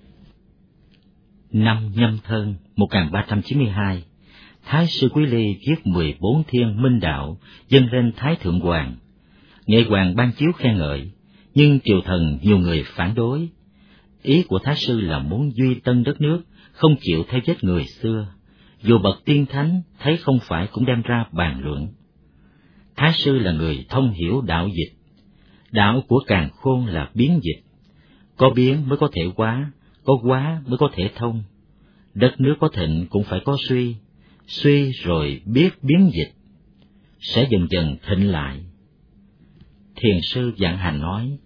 Năm Nhâm Thân một nghìn ba trăm chín mươi hai, Thái sư Quý Ly viết mười bốn thiên minh đạo dâng lên Thái Thượng Hoàng. Nghệ Hoàng ban chiếu khen ngợi, nhưng triều thần nhiều người phản đối. Ý của Thái sư là muốn duy tân đất nước, không chịu theo vết người xưa. Dù bậc tiên thánh thấy không phải cũng đem ra bàn luận. Thái sư là người thông hiểu đạo dịch. Đạo của càn khôn là biến dịch. Có biến mới có thể hóa, có hóa mới có thể thông. Đất nước có thịnh cũng phải có suy, suy rồi biết biến dịch, sẽ dần dần thịnh lại. Thiền sư Vạn Hành nói,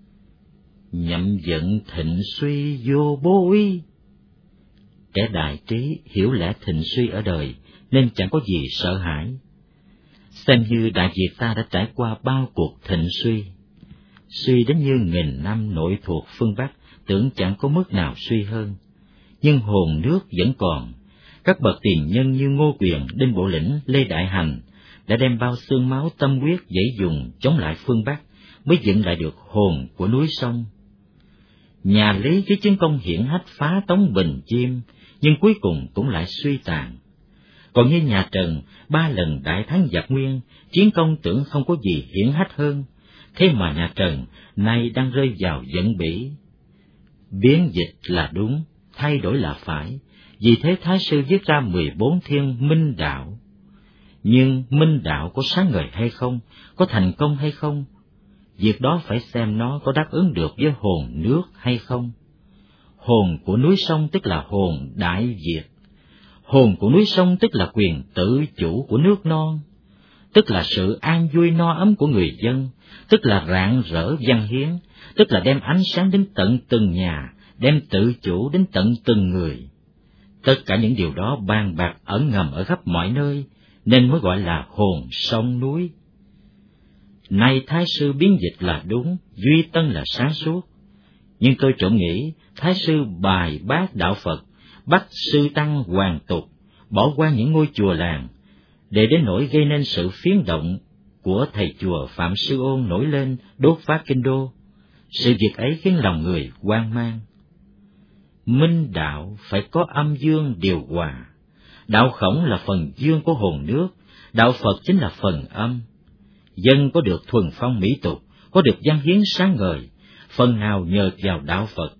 nhậm dẫn thịnh suy vô bố uy. Kẻ đại trí hiểu lẽ thịnh suy ở đời nên chẳng có gì sợ hãi. Xem như Đại Việt ta đã trải qua bao cuộc thịnh suy. Suy đến như nghìn năm nội thuộc phương Bắc, tưởng chẳng có mức nào suy hơn. Nhưng hồn nước vẫn còn. Các bậc tiền nhân như Ngô Quyền, Đinh Bộ Lĩnh, Lê Đại Hành đã đem bao xương máu tâm huyết dãy dùng chống lại phương Bắc, mới dựng lại được hồn của núi sông. Nhà Lý với chiến công hiển hách phá Tống Bình Chiêm, nhưng cuối cùng cũng lại suy tàn. Còn như nhà Trần, ba lần đại thắng giặc Nguyên, chiến công tưởng không có gì hiển hách hơn, thế mà nhà Trần nay đang rơi vào giận bỉ. Biến dịch là đúng, thay đổi là phải, vì thế Thái sư viết ra mười bốn thiên minh đạo. Nhưng minh đạo có sáng ngời hay không, có thành công hay không, việc đó phải xem nó có đáp ứng được với hồn nước hay không. Hồn của núi sông tức là hồn Đại Việt. Hồn của núi sông tức là quyền tự chủ của nước non, tức là sự an vui no ấm của người dân, tức là rạng rỡ văn hiến, tức là đem ánh sáng đến tận từng nhà, đem tự chủ đến tận từng người. Tất cả những điều đó bàn bạc ẩn ngầm ở khắp mọi nơi, nên mới gọi là hồn sông núi. Nay Thái sư biến dịch là đúng, duy tân là sáng suốt. Nhưng tôi trộm nghĩ, Thái sư bài bác đạo Phật, bắt sư tăng hoàn tục, bỏ qua những ngôi chùa làng, để đến nỗi gây nên sự phiến động của thầy chùa Phạm Sư Ôn nổi lên đốt phá kinh đô. Sự việc ấy khiến lòng người hoang mang. Minh đạo phải có âm dương điều hòa. Đạo Khổng là phần dương của hồn nước, đạo Phật chính là phần âm. Dân có được thuần phong mỹ tục, có được văn hiến sáng ngời, phần nào nhờ vào đạo Phật.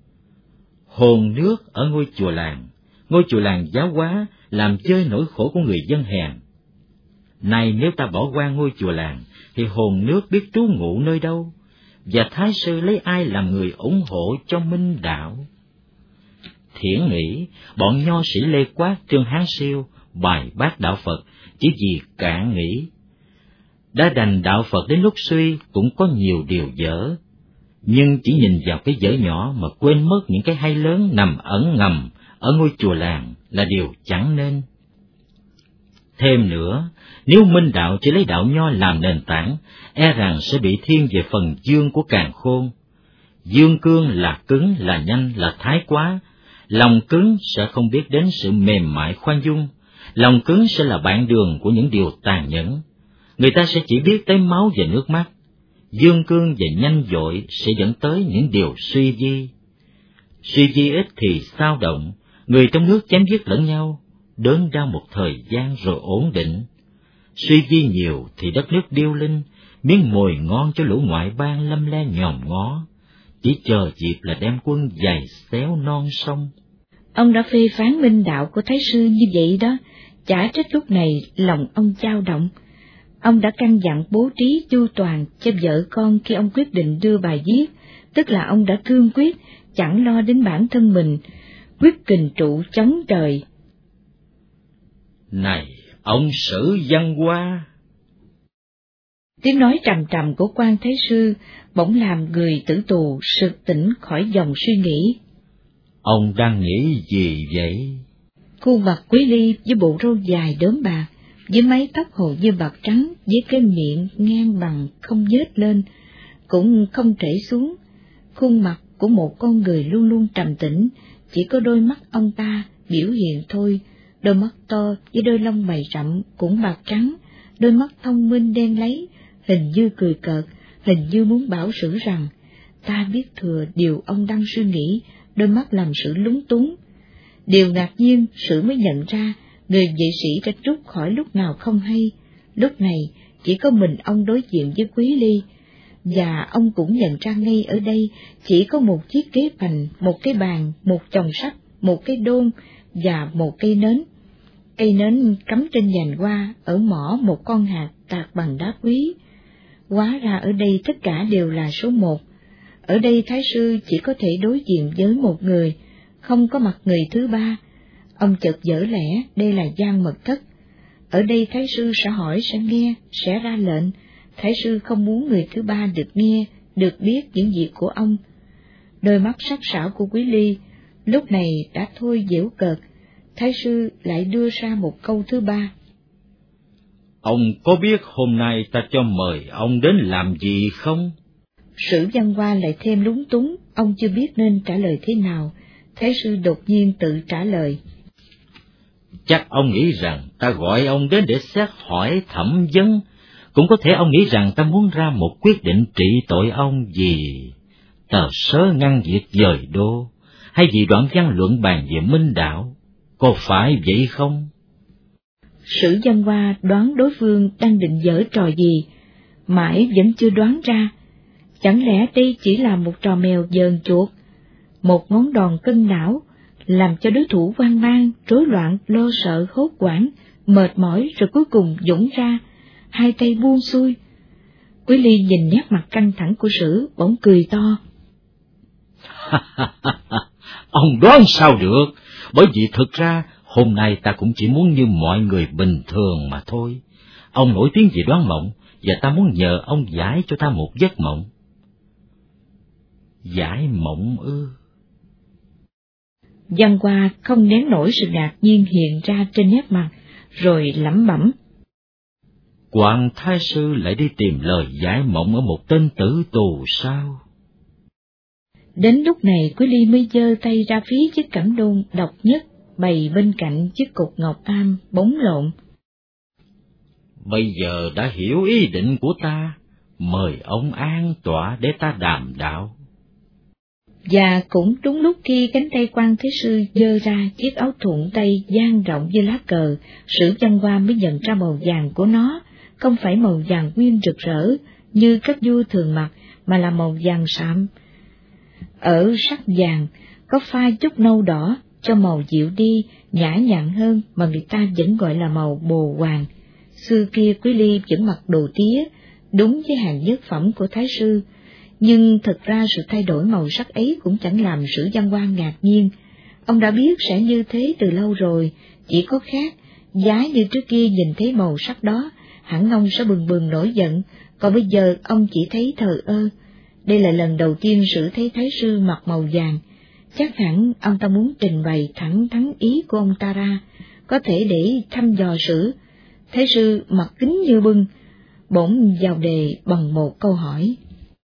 Hồn nước ở ngôi chùa làng, ngôi chùa làng giáo hóa làm chơi nỗi khổ của người dân hèn. Này nếu ta bỏ qua ngôi chùa làng, thì hồn nước biết trú ngụ nơi đâu, và Thái sư lấy ai làm người ủng hộ cho minh đạo? Thiển nghĩ, bọn nho sĩ Lê Quát, Trương Hán Siêu bài bác đạo Phật chỉ vì cạn nghĩ. Đã đành đạo Phật đến lúc suy cũng có nhiều điều dở, nhưng chỉ nhìn vào cái dở nhỏ mà quên mất những cái hay lớn nằm ẩn ngầm ở ngôi chùa làng là điều chẳng nên. Thêm nữa, nếu minh đạo chỉ lấy đạo nho làm nền tảng, e rằng sẽ bị thiên về phần dương của càn khôn. Dương cương là cứng, là nhanh, là thái quá. Lòng cứng sẽ không biết đến sự mềm mại khoan dung, lòng cứng sẽ là bạn đường của những điều tàn nhẫn. Người ta sẽ chỉ biết tới máu và nước mắt. Dương cương và nhanh dội sẽ dẫn tới những điều suy vi. Suy vi ít thì xao động, người trong nước chém giết lẫn nhau, đớn đau một thời gian rồi ổn định. Suy vi nhiều thì đất nước điêu linh, miếng mồi ngon cho lũ ngoại bang lâm le nhòm ngó, chỉ chờ dịp là đem quân giày xéo non sông. Ông đã phê phán minh đạo của Thái sư như vậy đó, chả trách lúc này lòng ông dao động. Ông đã căn dặn bố trí chu toàn cho vợ con khi ông quyết định đưa bài viết, tức là ông đã cương quyết, chẳng lo đến bản thân mình, quyết kình trụ chống trời. Này, ông Sử Văn Hoa! Tiếng nói trầm trầm của quan Thái sư bỗng làm người tử tù sực tỉnh khỏi dòng suy nghĩ. Ông đang nghĩ gì vậy? Khuôn mặt Quý Ly với bộ râu dài đốm bạc, với mái tóc hồ như bạc trắng, với cái miệng ngang bằng không nhếch lên, cũng không trễ xuống. Khuôn mặt của một con người luôn luôn trầm tĩnh, chỉ có đôi mắt ông ta biểu hiện thôi, đôi mắt to với đôi lông mày rậm cũng bạc trắng, đôi mắt thông minh đen láy, hình như cười cợt, hình như muốn bảo Sử rằng, ta biết thừa điều ông đang suy nghĩ, đôi mắt làm Sử lúng túng. Điều ngạc nhiên Sử mới nhận ra, người vệ sĩ đã rút khỏi lúc nào không hay, lúc này chỉ có mình ông đối diện với Quý Ly, và ông cũng nhận ra ngay ở đây chỉ có một chiếc ghế bành, một cái bàn, một chồng sách, một cái đôn và một cây nến. Cây nến cắm trên nhành hoa, ở mỏ một con hạt tạc bằng đá quý. Hóa ra ở đây tất cả đều là số một. Ở đây Thái sư chỉ có thể đối diện với một người, không có mặt người thứ ba. Ông chợt dở lẽ đây là gian mật thất. Ở đây Thái sư sẽ hỏi, sẽ nghe, sẽ ra lệnh. Thái sư không muốn người thứ ba được nghe, được biết những việc của ông. Đôi mắt sắc sảo của Quý Ly lúc này đã thôi giễu cợt. Thái sư lại đưa ra một câu thứ ba. Ông có biết hôm nay ta cho mời ông đến làm gì không? Sử Văn Hoa lại thêm lúng túng, ông chưa biết nên trả lời thế nào. Thái sư đột nhiên tự trả lời. Chắc ông nghĩ rằng ta gọi ông đến để xét hỏi thẩm vấn, cũng có thể ông nghĩ rằng ta muốn ra một quyết định trị tội ông vì tờ sớ ngăn việc dời đô, hay vì đoạn văn luận bàn về minh đạo, có phải vậy không? Sử Văn Hoa đoán đối phương đang định giở trò gì, mãi vẫn chưa đoán ra. Chẳng lẽ đây chỉ là một trò mèo dờn chuột, một ngón đòn cân não, làm cho đối thủ hoang mang, rối loạn, lo sợ, hốt hoảng, mệt mỏi rồi cuối cùng dũng ra, hai tay buông xuôi. Quý Ly nhìn nét mặt căng thẳng của Sử, bỗng cười to. Ông đoán sao được, bởi vì thực ra hôm nay ta cũng chỉ muốn như mọi người bình thường mà thôi. Ông nổi tiếng về đoán mộng, và ta muốn nhờ ông giải cho ta một giấc mộng. Giải mộng ư? Văn Hoa không nén nổi sự ngạc nhiên hiện ra trên nét mặt, rồi lẩm bẩm. Quảng Thái Sư lại đi tìm lời giải mộng ở một tên tử tù sao? Đến lúc này Quý Ly mới giơ tay ra phía chiếc cẩm đôn độc nhất bày bên cạnh chiếc cục ngọc am bóng lộn. Bây giờ đã hiểu ý định của ta, mời ông an tọa để ta đàm đạo. Và cũng đúng lúc khi cánh tay Quan Thế Sư giơ ra chiếc áo thụng tay dang rộng như lá cờ, Sử Văn Hoa mới nhận ra màu vàng của nó không phải màu vàng nguyên rực rỡ như các vua thường mặc, mà là màu vàng sạm. Ở sắc vàng có pha chút nâu đỏ cho màu dịu đi, nhã nhặn hơn mà người ta vẫn gọi là màu bồ hoàng. Xưa kia Quý Ly vẫn mặc đồ tía, đúng với hàng nhất phẩm của Thái Sư, nhưng thực ra sự thay đổi màu sắc ấy cũng chẳng làm Sử Văn Hoa ngạc nhiên. Ông đã biết sẽ như thế từ lâu rồi, chỉ có khác, giá như trước kia nhìn thấy màu sắc đó, hẳn ông sẽ bừng bừng nổi giận, còn bây giờ ông chỉ thấy thờ ơ. Đây là lần đầu tiên Sử thấy Thái Sư mặc màu vàng, chắc hẳn ông ta muốn trình bày thẳng thắn ý của ông ta ra, có thể để thăm dò Sử. Thái Sư mặt kính như bưng, bỗng vào đề bằng một câu hỏi.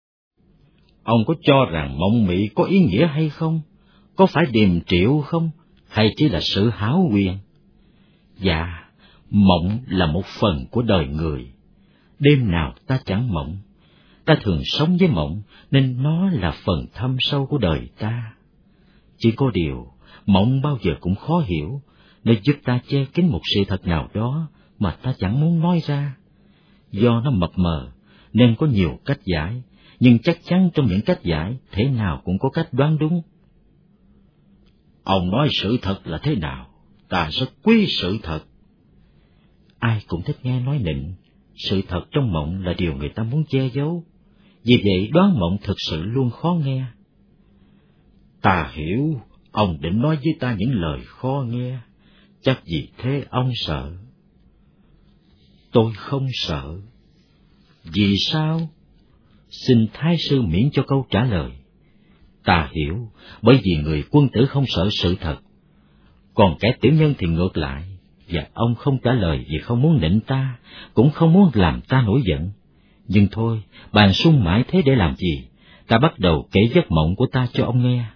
Ông có cho rằng mộng mị có ý nghĩa hay không? Có phải điềm triệu không? Hay chỉ là sự háo quyền? Dạ, mộng là một phần của đời người. Đêm nào ta chẳng mộng. Ta thường sống với mộng, nên nó là phần thâm sâu của đời ta. Chỉ có điều, mộng bao giờ cũng khó hiểu, nó giúp ta che kín một sự thật nào đó mà ta chẳng muốn nói ra. Do nó mập mờ, nên có nhiều cách giải, nhưng chắc chắn trong những cách giải, thế nào cũng có cách đoán đúng. Ông nói sự thật là thế nào? Ta rất quý sự thật. Ai cũng thích nghe nói nịnh, sự thật trong mộng là điều người ta muốn che giấu, vì vậy đoán mộng thực sự luôn khó nghe. Ta hiểu, ông định nói với ta những lời khó nghe, chắc vì thế ông sợ. Tôi không sợ. Vì sao? Xin Thái Sư miễn cho câu trả lời. Ta hiểu, bởi vì người quân tử không sợ sự thật, còn kẻ tiểu nhân thì ngược lại, và ông không trả lời vì không muốn nịnh ta, cũng không muốn làm ta nổi giận. Nhưng thôi, bàn sung mãi thế để làm gì? Ta bắt đầu kể giấc mộng của ta cho ông nghe.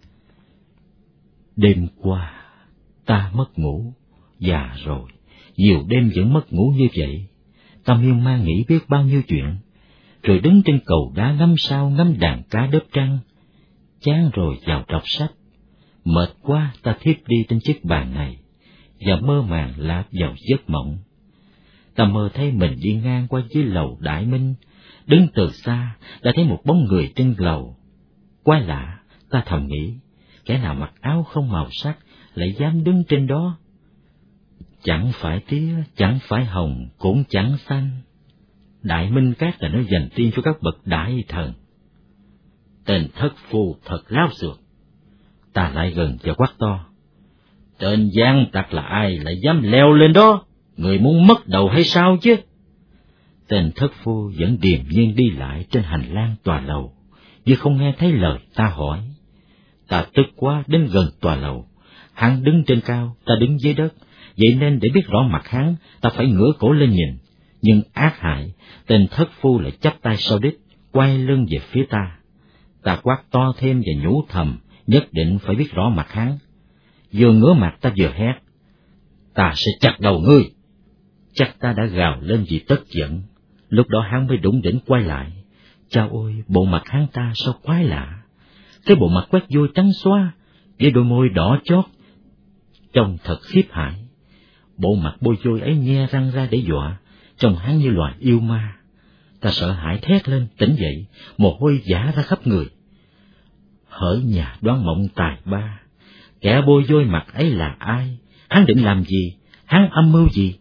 Đêm qua, ta mất ngủ, già rồi, nhiều đêm vẫn mất ngủ như vậy. Ta miên man nghĩ biết bao nhiêu chuyện, rồi đứng trên cầu đá ngắm sao ngắm đàn cá đớp trăng. Chán rồi vào đọc sách, mệt quá ta thiếp đi trên chiếc bàn này, và mơ màng lạc vào giấc mộng. Ta mơ thấy mình đi ngang qua dưới lầu Đại Minh, đứng từ xa đã thấy một bóng người trên lầu. Quái lạ, ta thầm nghĩ, kẻ nào mặc áo không màu sắc lại dám đứng trên đó? Chẳng phải tía, chẳng phải hồng, cũng chẳng xanh. Đại Minh Cát là nơi dành riêng cho các bậc đại thần. Tên thất phu thật láo xược. Ta lại gần và quát to. Tên gian tặc là ai lại dám leo lên đó? Người muốn mất đầu hay sao chứ? Tên thất phu vẫn điềm nhiên đi lại trên hành lang tòa lầu, như không nghe thấy lời ta hỏi. Ta tức quá đến gần tòa lầu. Hắn đứng trên cao, ta đứng dưới đất, vậy nên để biết rõ mặt hắn, ta phải ngửa cổ lên nhìn. Nhưng ác hại, tên thất phu lại chắp tay sau đít, quay lưng về phía ta. Ta quát to thêm và nhủ thầm, nhất định phải biết rõ mặt hắn. Vừa ngửa mặt ta vừa hét, ta sẽ chặt đầu ngươi. Chắc ta đã gào lên vì tức giận. Lúc đó hắn mới đủng đỉnh quay lại. Chao ôi, bộ mặt hắn ta sao quái lạ. Cái bộ mặt quét vôi trắng xóa, với đôi môi đỏ chót, trông thật khiếp hãi. Bộ mặt bôi vôi ấy nhe răng ra để dọa, trông hắn như loài yêu ma. Ta sợ hãi thét lên, tỉnh dậy, mồ hôi vã ra khắp người. Hỡi nhà đoán mộng tài ba, kẻ bôi vôi mặt ấy là ai? Hắn định làm gì? Hắn âm mưu gì?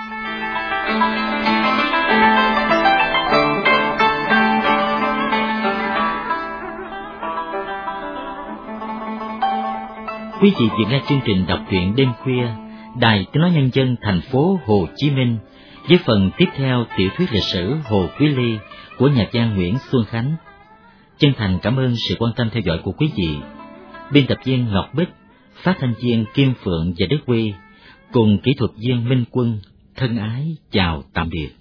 Quý vị vừa nghe chương trình đọc truyện đêm khuya Đài Tiếng nói Nhân dân thành phố Hồ Chí Minh với phần tiếp theo tiểu thuyết lịch sử Hồ Quý Ly của nhà văn Nguyễn Xuân Khánh. Chân thành cảm ơn sự quan tâm theo dõi của quý vị. Biên tập viên Ngọc Bích, phát thanh viên Kim Phượng và Đức Huy cùng kỹ thuật viên Minh Quân thân ái chào tạm biệt.